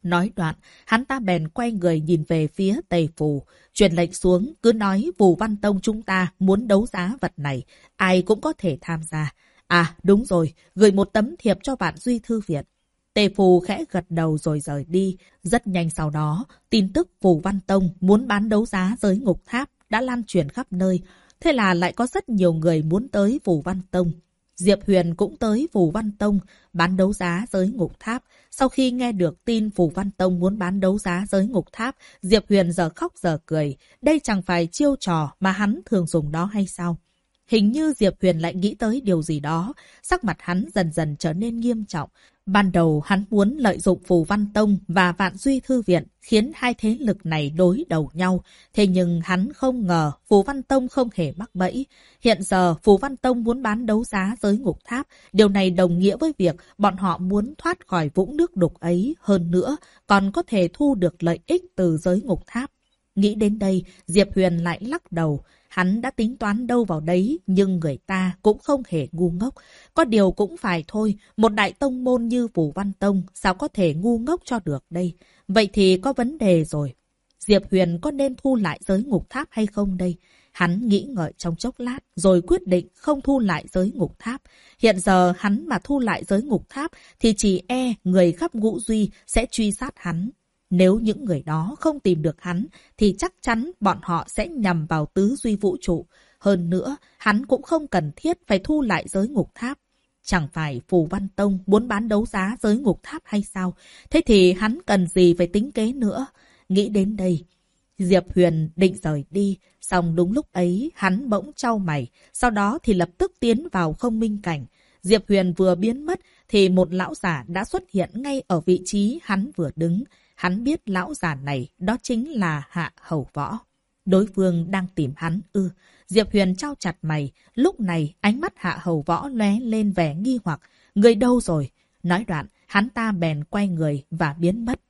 Nói đoạn, hắn ta bèn quay người nhìn về phía Tề Phù, truyền lệnh xuống, cứ nói Phù Văn Tông chúng ta muốn đấu giá vật này, ai cũng có thể tham gia. À, đúng rồi, gửi một tấm thiệp cho Vạn Duy Thư Viện. Tề Phù khẽ gật đầu rồi rời đi. Rất nhanh sau đó, tin tức Phù Văn Tông muốn bán đấu giá giới ngục tháp đã lan truyền khắp nơi. Thế là lại có rất nhiều người muốn tới Phù Văn Tông. Diệp Huyền cũng tới Phù Văn Tông bán đấu giá giới ngục tháp. Sau khi nghe được tin Phù Văn Tông muốn bán đấu giá giới ngục tháp, Diệp Huyền giờ khóc giờ cười. Đây chẳng phải chiêu trò mà hắn thường dùng đó hay sao? Hình như Diệp Huyền lại nghĩ tới điều gì đó, sắc mặt hắn dần dần trở nên nghiêm trọng. Ban đầu hắn muốn lợi dụng Phù Văn Tông và Vạn Duy Thư Viện khiến hai thế lực này đối đầu nhau. Thế nhưng hắn không ngờ Phù Văn Tông không hề mắc bẫy. Hiện giờ Phù Văn Tông muốn bán đấu giá giới ngục tháp. Điều này đồng nghĩa với việc bọn họ muốn thoát khỏi vũng nước đục ấy. Hơn nữa còn có thể thu được lợi ích từ giới ngục tháp. Nghĩ đến đây, Diệp Huyền lại lắc đầu. Hắn đã tính toán đâu vào đấy, nhưng người ta cũng không hề ngu ngốc. Có điều cũng phải thôi, một đại tông môn như Phù Văn Tông sao có thể ngu ngốc cho được đây? Vậy thì có vấn đề rồi. Diệp Huyền có nên thu lại giới ngục tháp hay không đây? Hắn nghĩ ngợi trong chốc lát, rồi quyết định không thu lại giới ngục tháp. Hiện giờ hắn mà thu lại giới ngục tháp, thì chỉ người khắp Ngũ Duy sẽ truy sát hắn. Nếu những người đó không tìm được hắn, thì chắc chắn bọn họ sẽ nhằm vào tứ duy vũ trụ. Hơn nữa, hắn cũng không cần thiết phải thu lại giới ngục tháp. Chẳng phải Phù Văn Tông muốn bán đấu giá giới ngục tháp hay sao? Thế thì hắn cần gì phải tính kế nữa? Nghĩ đến đây, Diệp Huyền định rời đi. Xong đúng lúc ấy, hắn bỗng chau mày. Sau đó thì lập tức tiến vào không minh cảnh. Diệp Huyền vừa biến mất, thì một lão giả đã xuất hiện ngay ở vị trí hắn vừa đứng. Hắn biết lão già này đó chính là Hạ Hầu Võ. Đối phương đang tìm hắn ư. Diệp Huyền chau chặt mày. Lúc này ánh mắt Hạ Hầu Võ lóe lên vẻ nghi hoặc. Người đâu rồi? Nói đoạn, hắn ta bèn quay người và biến mất.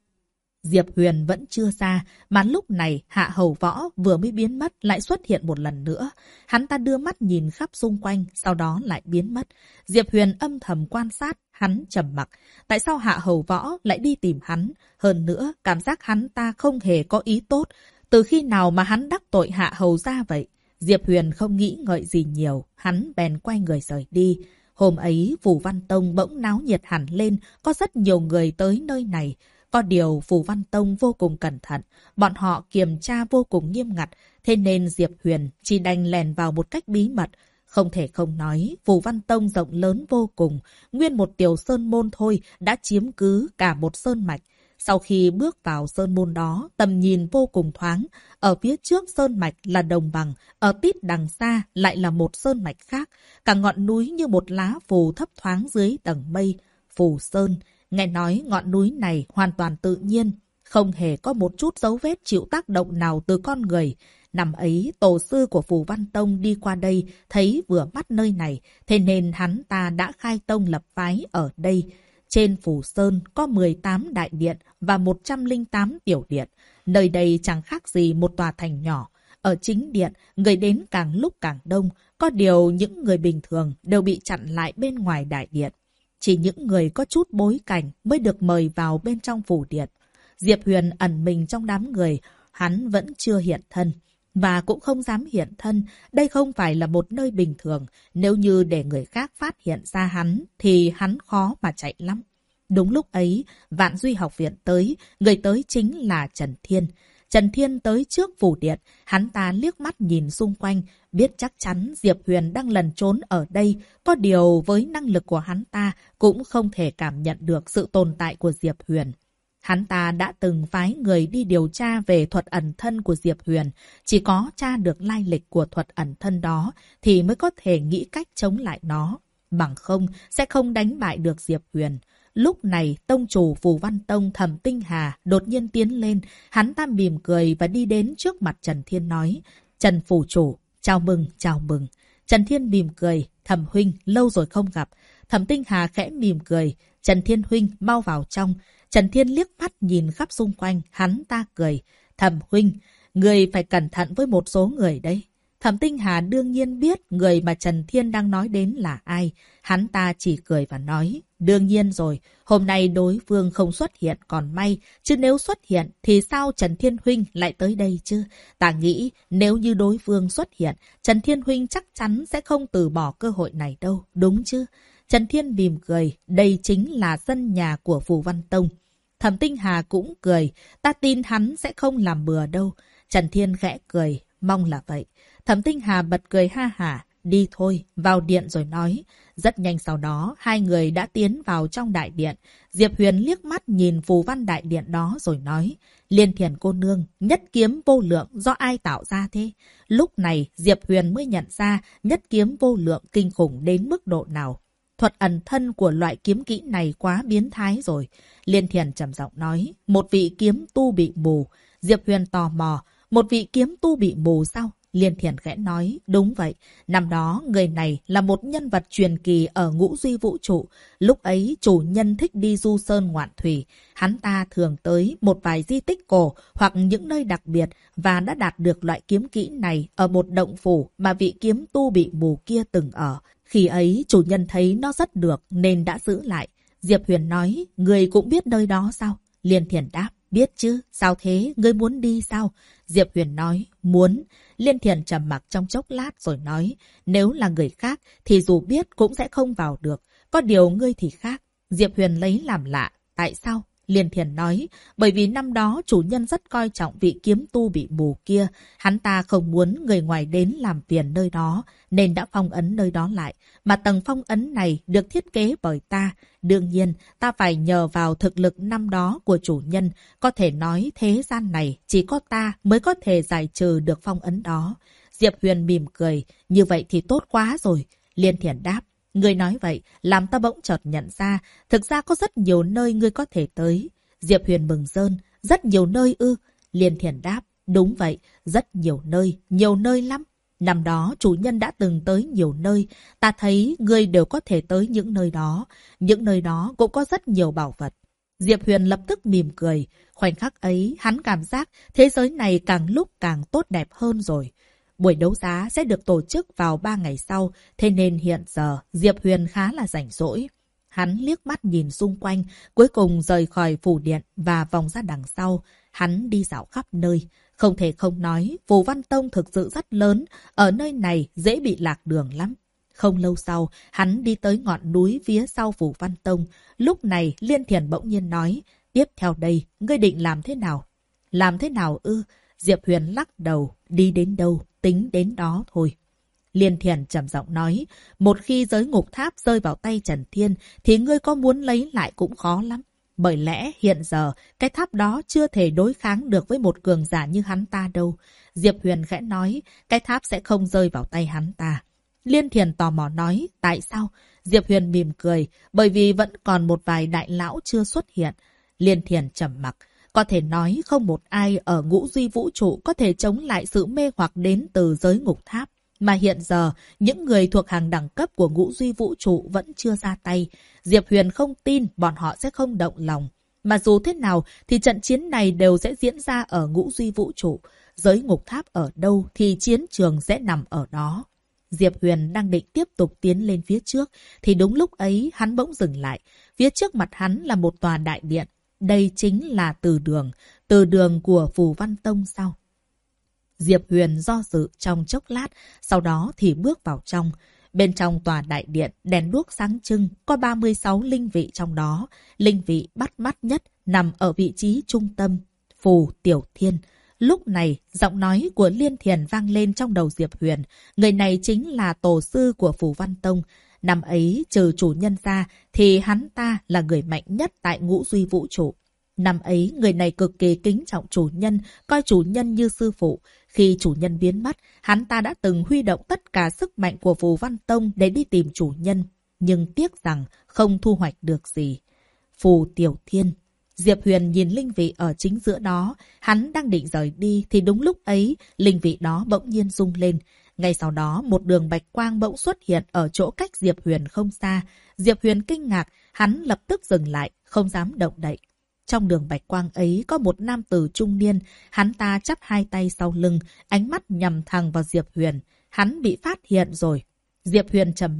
Diệp Huyền vẫn chưa ra, mà lúc này Hạ Hầu Võ vừa mới biến mất lại xuất hiện một lần nữa. Hắn ta đưa mắt nhìn khắp xung quanh, sau đó lại biến mất. Diệp Huyền âm thầm quan sát, hắn trầm mặc. Tại sao Hạ Hầu Võ lại đi tìm hắn? Hơn nữa, cảm giác hắn ta không hề có ý tốt. Từ khi nào mà hắn đắc tội Hạ Hầu ra vậy? Diệp Huyền không nghĩ ngợi gì nhiều, hắn bèn quay người rời đi. Hôm ấy, Phù Văn Tông bỗng náo nhiệt hẳn lên, có rất nhiều người tới nơi này. Có điều Phù Văn Tông vô cùng cẩn thận, bọn họ kiểm tra vô cùng nghiêm ngặt, thế nên Diệp Huyền chỉ đành lèn vào một cách bí mật. Không thể không nói, Phù Văn Tông rộng lớn vô cùng, nguyên một tiểu sơn môn thôi đã chiếm cứ cả một sơn mạch. Sau khi bước vào sơn môn đó, tầm nhìn vô cùng thoáng, ở phía trước sơn mạch là đồng bằng, ở tít đằng xa lại là một sơn mạch khác, cả ngọn núi như một lá phù thấp thoáng dưới tầng mây. Phù Sơn. Nghe nói ngọn núi này hoàn toàn tự nhiên, không hề có một chút dấu vết chịu tác động nào từ con người. Năm ấy, tổ sư của Phù Văn Tông đi qua đây, thấy vừa mắt nơi này, thế nên hắn ta đã khai tông lập phái ở đây. Trên Phù Sơn có 18 đại điện và 108 tiểu điện. Nơi đây chẳng khác gì một tòa thành nhỏ. Ở chính điện, người đến càng lúc càng đông, có điều những người bình thường đều bị chặn lại bên ngoài đại điện. Chỉ những người có chút bối cảnh mới được mời vào bên trong phủ điện. Diệp Huyền ẩn mình trong đám người, hắn vẫn chưa hiện thân. Và cũng không dám hiện thân, đây không phải là một nơi bình thường. Nếu như để người khác phát hiện ra hắn, thì hắn khó mà chạy lắm. Đúng lúc ấy, Vạn Duy học viện tới, người tới chính là Trần Thiên. Trần Thiên tới trước phủ điện, hắn ta liếc mắt nhìn xung quanh, biết chắc chắn Diệp Huyền đang lẩn trốn ở đây. Có điều với năng lực của hắn ta cũng không thể cảm nhận được sự tồn tại của Diệp Huyền. Hắn ta đã từng phái người đi điều tra về thuật ẩn thân của Diệp Huyền. Chỉ có tra được lai lịch của thuật ẩn thân đó thì mới có thể nghĩ cách chống lại nó. Bằng không, sẽ không đánh bại được Diệp Huyền. Lúc này, tông chủ Phù Văn Tông Thẩm Tinh Hà đột nhiên tiến lên. Hắn ta mỉm cười và đi đến trước mặt Trần Thiên nói: Trần phủ chủ, chào mừng, chào mừng. Trần Thiên mỉm cười: Thẩm huynh, lâu rồi không gặp. Thẩm Tinh Hà khẽ mỉm cười: Trần Thiên huynh, mau vào trong. Trần Thiên liếc mắt nhìn khắp xung quanh, hắn ta cười: Thẩm huynh, người phải cẩn thận với một số người đấy. Thẩm Tinh Hà đương nhiên biết người mà Trần Thiên đang nói đến là ai. Hắn ta chỉ cười và nói: Đương nhiên rồi, hôm nay đối phương không xuất hiện còn may, chứ nếu xuất hiện thì sao Trần Thiên Huynh lại tới đây chứ? Ta nghĩ nếu như đối phương xuất hiện, Trần Thiên Huynh chắc chắn sẽ không từ bỏ cơ hội này đâu, đúng chứ? Trần Thiên mỉm cười, đây chính là dân nhà của Phù Văn Tông. Thẩm Tinh Hà cũng cười, ta tin hắn sẽ không làm bừa đâu. Trần Thiên khẽ cười, mong là vậy. Thẩm Tinh Hà bật cười ha hả, đi thôi, vào điện rồi nói. Rất nhanh sau đó, hai người đã tiến vào trong đại điện. Diệp Huyền liếc mắt nhìn phù văn đại điện đó rồi nói. Liên Thiền cô nương, nhất kiếm vô lượng do ai tạo ra thế? Lúc này, Diệp Huyền mới nhận ra nhất kiếm vô lượng kinh khủng đến mức độ nào. Thuật ẩn thân của loại kiếm kỹ này quá biến thái rồi. Liên Thiền trầm giọng nói, một vị kiếm tu bị mù. Diệp Huyền tò mò, một vị kiếm tu bị mù sao? Liên Thiền khẽ nói, đúng vậy. Năm đó, người này là một nhân vật truyền kỳ ở ngũ duy vũ trụ. Lúc ấy, chủ nhân thích đi du sơn ngoạn thủy. Hắn ta thường tới một vài di tích cổ hoặc những nơi đặc biệt và đã đạt được loại kiếm kỹ này ở một động phủ mà vị kiếm tu bị mù kia từng ở. Khi ấy, chủ nhân thấy nó rất được nên đã giữ lại. Diệp Huyền nói, người cũng biết nơi đó sao? Liên Thiền đáp, biết chứ, sao thế, ngươi muốn đi sao? Diệp Huyền nói, muốn. Liên Thiền trầm mặc trong chốc lát rồi nói, nếu là người khác thì dù biết cũng sẽ không vào được. Có điều ngươi thì khác. Diệp Huyền lấy làm lạ, tại sao? Liên Thiền nói, bởi vì năm đó chủ nhân rất coi trọng vị kiếm tu bị mù kia. Hắn ta không muốn người ngoài đến làm phiền nơi đó, nên đã phong ấn nơi đó lại. Mà tầng phong ấn này được thiết kế bởi ta. Đương nhiên, ta phải nhờ vào thực lực năm đó của chủ nhân. Có thể nói thế gian này chỉ có ta mới có thể giải trừ được phong ấn đó. Diệp Huyền mỉm cười, như vậy thì tốt quá rồi. Liên Thiền đáp. Ngươi nói vậy, làm ta bỗng chợt nhận ra, thực ra có rất nhiều nơi ngươi có thể tới. Diệp Huyền mừng rơn, rất nhiều nơi ư? Liên Thiền đáp, đúng vậy, rất nhiều nơi lắm. Năm đó, chủ nhân đã từng tới nhiều nơi, ta thấy ngươi đều có thể tới những nơi đó. Những nơi đó cũng có rất nhiều bảo vật. Diệp Huyền lập tức mỉm cười, khoảnh khắc ấy, hắn cảm giác thế giới này càng lúc càng tốt đẹp hơn rồi. Buổi đấu giá sẽ được tổ chức vào 3 ngày sau, thế nên hiện giờ Diệp Huyền khá là rảnh rỗi. Hắn liếc mắt nhìn xung quanh, cuối cùng rời khỏi phủ điện và vòng ra đằng sau. Hắn đi dạo khắp nơi. Không thể không nói, Phù Văn Tông thực sự rất lớn, ở nơi này dễ bị lạc đường lắm. Không lâu sau, hắn đi tới ngọn núi phía sau Phù Văn Tông. Lúc này, Liên Thiền bỗng nhiên nói, tiếp theo đây, ngươi định làm thế nào? Làm thế nào ư? Diệp Huyền lắc đầu, đi đến đâu, tính đến đó thôi. Liên Thiền trầm giọng nói, một khi giới ngục tháp rơi vào tay Trần Thiên, thì ngươi có muốn lấy lại cũng khó lắm. Bởi lẽ hiện giờ, cái tháp đó chưa thể đối kháng được với một cường giả như hắn ta đâu. Diệp Huyền khẽ nói, cái tháp sẽ không rơi vào tay hắn ta. Liên Thiền tò mò nói, tại sao? Diệp Huyền mỉm cười, bởi vì vẫn còn một vài đại lão chưa xuất hiện. Liên Thiền trầm mặc. Có thể nói không một ai ở ngũ duy vũ trụ có thể chống lại sự mê hoặc đến từ giới ngục tháp. Mà hiện giờ, những người thuộc hàng đẳng cấp của ngũ duy vũ trụ vẫn chưa ra tay. Diệp Huyền không tin bọn họ sẽ không động lòng. Mà dù thế nào thì trận chiến này đều sẽ diễn ra ở ngũ duy vũ trụ. Giới ngục tháp ở đâu thì chiến trường sẽ nằm ở đó. Diệp Huyền đang định tiếp tục tiến lên phía trước, thì đúng lúc ấy hắn bỗng dừng lại. Phía trước mặt hắn là một tòa đại điện. Đây chính là từ đường của Phù Văn Tông sao? Diệp Huyền do dự trong chốc lát, sau đó thì bước vào trong. Bên trong tòa đại điện, đèn đuốc sáng trưng, có 36 linh vị trong đó. Linh vị bắt mắt nhất nằm ở vị trí trung tâm, Phù Tiểu Thiên. Lúc này, giọng nói của Liên Thiền vang lên trong đầu Diệp Huyền. Người này chính là tổ sư của Phù Văn Tông. Năm ấy, trừ chủ nhân ra, thì hắn ta là người mạnh nhất tại ngũ duy vũ trụ. Năm ấy, người này cực kỳ kính trọng chủ nhân, coi chủ nhân như sư phụ. Khi chủ nhân biến mất, hắn ta đã từng huy động tất cả sức mạnh của Phù Văn Tông để đi tìm chủ nhân. Nhưng tiếc rằng không thu hoạch được gì. Phù Tiểu Thiên. Diệp Huyền nhìn linh vị ở chính giữa đó. Hắn đang định rời đi thì đúng lúc ấy, linh vị đó bỗng nhiên rung lên. Ngay sau đó, một đường bạch quang bỗng xuất hiện ở chỗ cách Diệp Huyền không xa. Diệp Huyền kinh ngạc, hắn lập tức dừng lại, không dám động đậy. Trong đường bạch quang ấy có một nam tử trung niên, hắn ta chắp hai tay sau lưng, ánh mắt nhằm thẳng vào Diệp Huyền. Hắn bị phát hiện rồi. Diệp Huyền trầm mặc,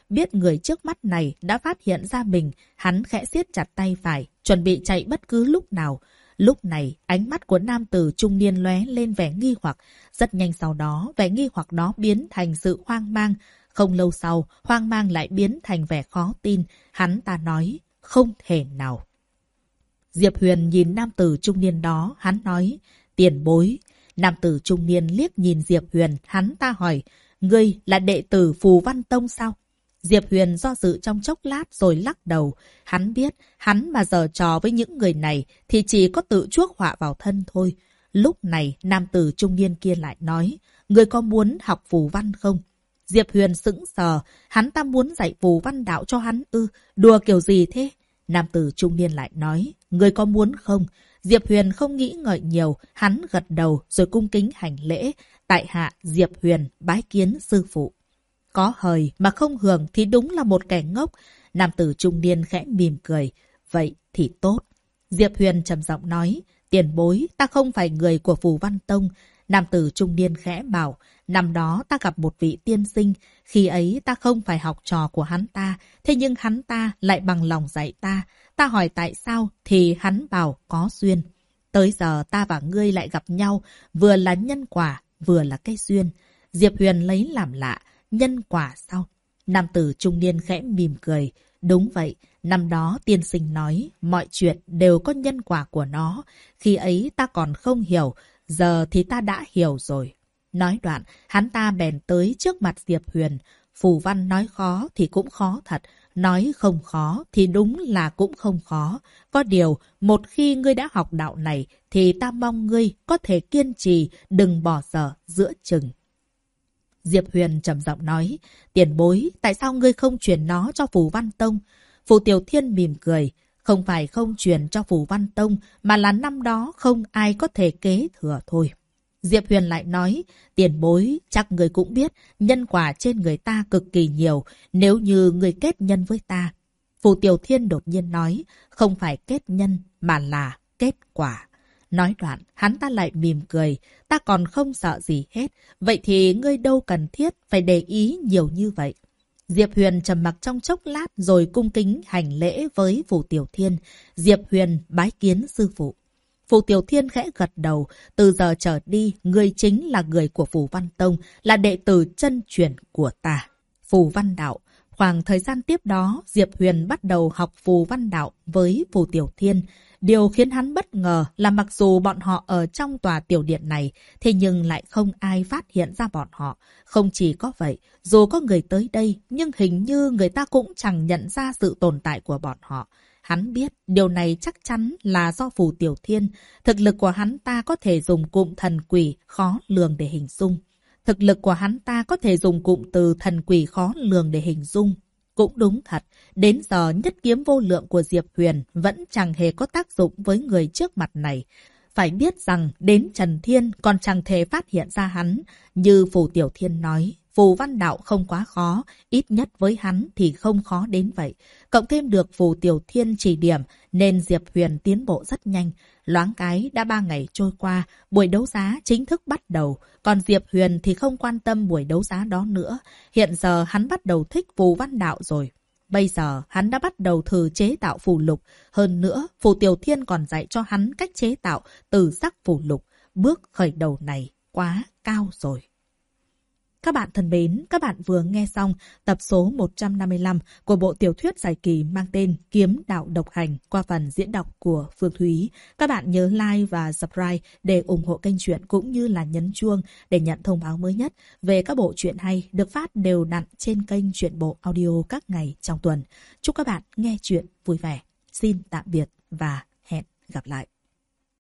biết người trước mắt này đã phát hiện ra mình, hắn khẽ siết chặt tay phải, chuẩn bị chạy bất cứ lúc nào. Lúc này, ánh mắt của nam tử trung niên lóe lên vẻ nghi hoặc. Rất nhanh sau đó, vẻ nghi hoặc đó biến thành sự hoang mang. Không lâu sau, hoang mang lại biến thành vẻ khó tin. Hắn ta nói, không thể nào. Diệp Huyền nhìn nam tử trung niên đó, hắn nói, tiền bối. Nam tử trung niên liếc nhìn Diệp Huyền, hắn ta hỏi, ngươi là đệ tử Phù Văn Tông sao? Diệp Huyền do dự trong chốc lát rồi lắc đầu. Hắn biết, hắn mà giở trò với những người này thì chỉ có tự chuốc họa vào thân thôi. Lúc này, nam tử trung niên kia lại nói, ngươi có muốn học phù văn không? Diệp Huyền sững sờ, hắn ta muốn dạy phù văn đạo cho hắn ư, đùa kiểu gì thế? Nam tử trung niên lại nói, ngươi có muốn không? Diệp Huyền không nghĩ ngợi nhiều, hắn gật đầu rồi cung kính hành lễ. Tại hạ Diệp Huyền bái kiến sư phụ. Có hời mà không hưởng thì đúng là một kẻ ngốc. Nam tử trung niên khẽ mỉm cười. Vậy thì tốt. Diệp Huyền trầm giọng nói, tiền bối, ta không phải người của Phù Văn Tông. Nam tử trung niên khẽ bảo, năm đó ta gặp một vị tiên sinh, khi ấy ta không phải học trò của hắn ta, thế nhưng hắn ta lại bằng lòng dạy ta. Ta hỏi tại sao thì hắn bảo có duyên. Tới giờ ta và ngươi lại gặp nhau, vừa là nhân quả, vừa là cái duyên. Diệp Huyền lấy làm lạ, nhân quả sao? Nam tử trung niên khẽ mỉm cười. Đúng vậy, năm đó tiên sinh nói, mọi chuyện đều có nhân quả của nó. Khi ấy ta còn không hiểu, giờ thì ta đã hiểu rồi. Nói đoạn, hắn ta bèn tới trước mặt Diệp Huyền. Phù văn nói khó thì cũng khó thật, nói không khó thì đúng là cũng không khó. Có điều, một khi ngươi đã học đạo này thì ta mong ngươi có thể kiên trì, đừng bỏ dở giữa chừng. Diệp Huyền trầm giọng nói, tiền bối, tại sao ngươi không truyền nó cho Phù Văn Tông? Phù Tiểu Thiên mỉm cười, không phải không truyền cho Phù Văn Tông, mà là năm đó không ai có thể kế thừa thôi. Diệp Huyền lại nói, tiền bối, chắc người cũng biết, nhân quả trên người ta cực kỳ nhiều, nếu như người kết nhân với ta. Phù Tiểu Thiên đột nhiên nói, không phải kết nhân, mà là kết quả. Nói đoạn, hắn ta lại mỉm cười, ta còn không sợ gì hết, vậy thì ngươi đâu cần thiết phải để ý nhiều như vậy. Diệp Huyền trầm mặc trong chốc lát rồi cung kính hành lễ với Phù Tiểu Thiên. Diệp Huyền bái kiến sư phụ. Phù Tiểu Thiên khẽ gật đầu, từ giờ trở đi, ngươi chính là người của Phù Văn Tông, là đệ tử chân truyền của ta. Phù Văn Đạo. Khoảng thời gian tiếp đó, Diệp Huyền bắt đầu học Phù Văn Đạo với Phù Tiểu Thiên. Điều khiến hắn bất ngờ là mặc dù bọn họ ở trong tòa tiểu điện này, thế nhưng lại không ai phát hiện ra bọn họ. Không chỉ có vậy, dù có người tới đây, nhưng hình như người ta cũng chẳng nhận ra sự tồn tại của bọn họ. Hắn biết điều này chắc chắn là do Phù Tiểu Thiên. Thực lực của hắn ta có thể dùng cụm thần quỷ khó lường để hình dung. Thực lực của hắn ta có thể dùng cụm từ thần quỷ khó lường để hình dung. Cũng đúng thật, đến giờ nhất kiếm vô lượng của Diệp Huyền vẫn chẳng hề có tác dụng với người trước mặt này. Phải biết rằng đến Trần Thiên còn chẳng thể phát hiện ra hắn. Như Phù Tiểu Thiên nói, Phù Văn Đạo không quá khó, ít nhất với hắn thì không khó đến vậy. Cộng thêm được Phù Tiểu Thiên chỉ điểm nên Diệp Huyền tiến bộ rất nhanh. Loáng cái đã 3 ngày trôi qua, buổi đấu giá chính thức bắt đầu. Còn Diệp Huyền thì không quan tâm buổi đấu giá đó nữa. Hiện giờ hắn bắt đầu thích Phù Văn Đạo rồi. Bây giờ hắn đã bắt đầu thử chế tạo phù lục. Hơn nữa, Phù Tiểu Thiên còn dạy cho hắn cách chế tạo từ sắc phù lục. Bước khởi đầu này quá cao rồi. Các bạn thân mến, các bạn vừa nghe xong tập số 155 của bộ tiểu thuyết dài kỳ mang tên Kiếm Đạo Độc Hành qua phần diễn đọc của Phương Thúy. Các bạn nhớ like và subscribe để ủng hộ kênh truyện cũng như là nhấn chuông để nhận thông báo mới nhất về các bộ truyện hay được phát đều đặn trên kênh Truyện Bộ Audio các ngày trong tuần. Chúc các bạn nghe truyện vui vẻ. Xin tạm biệt và hẹn gặp lại.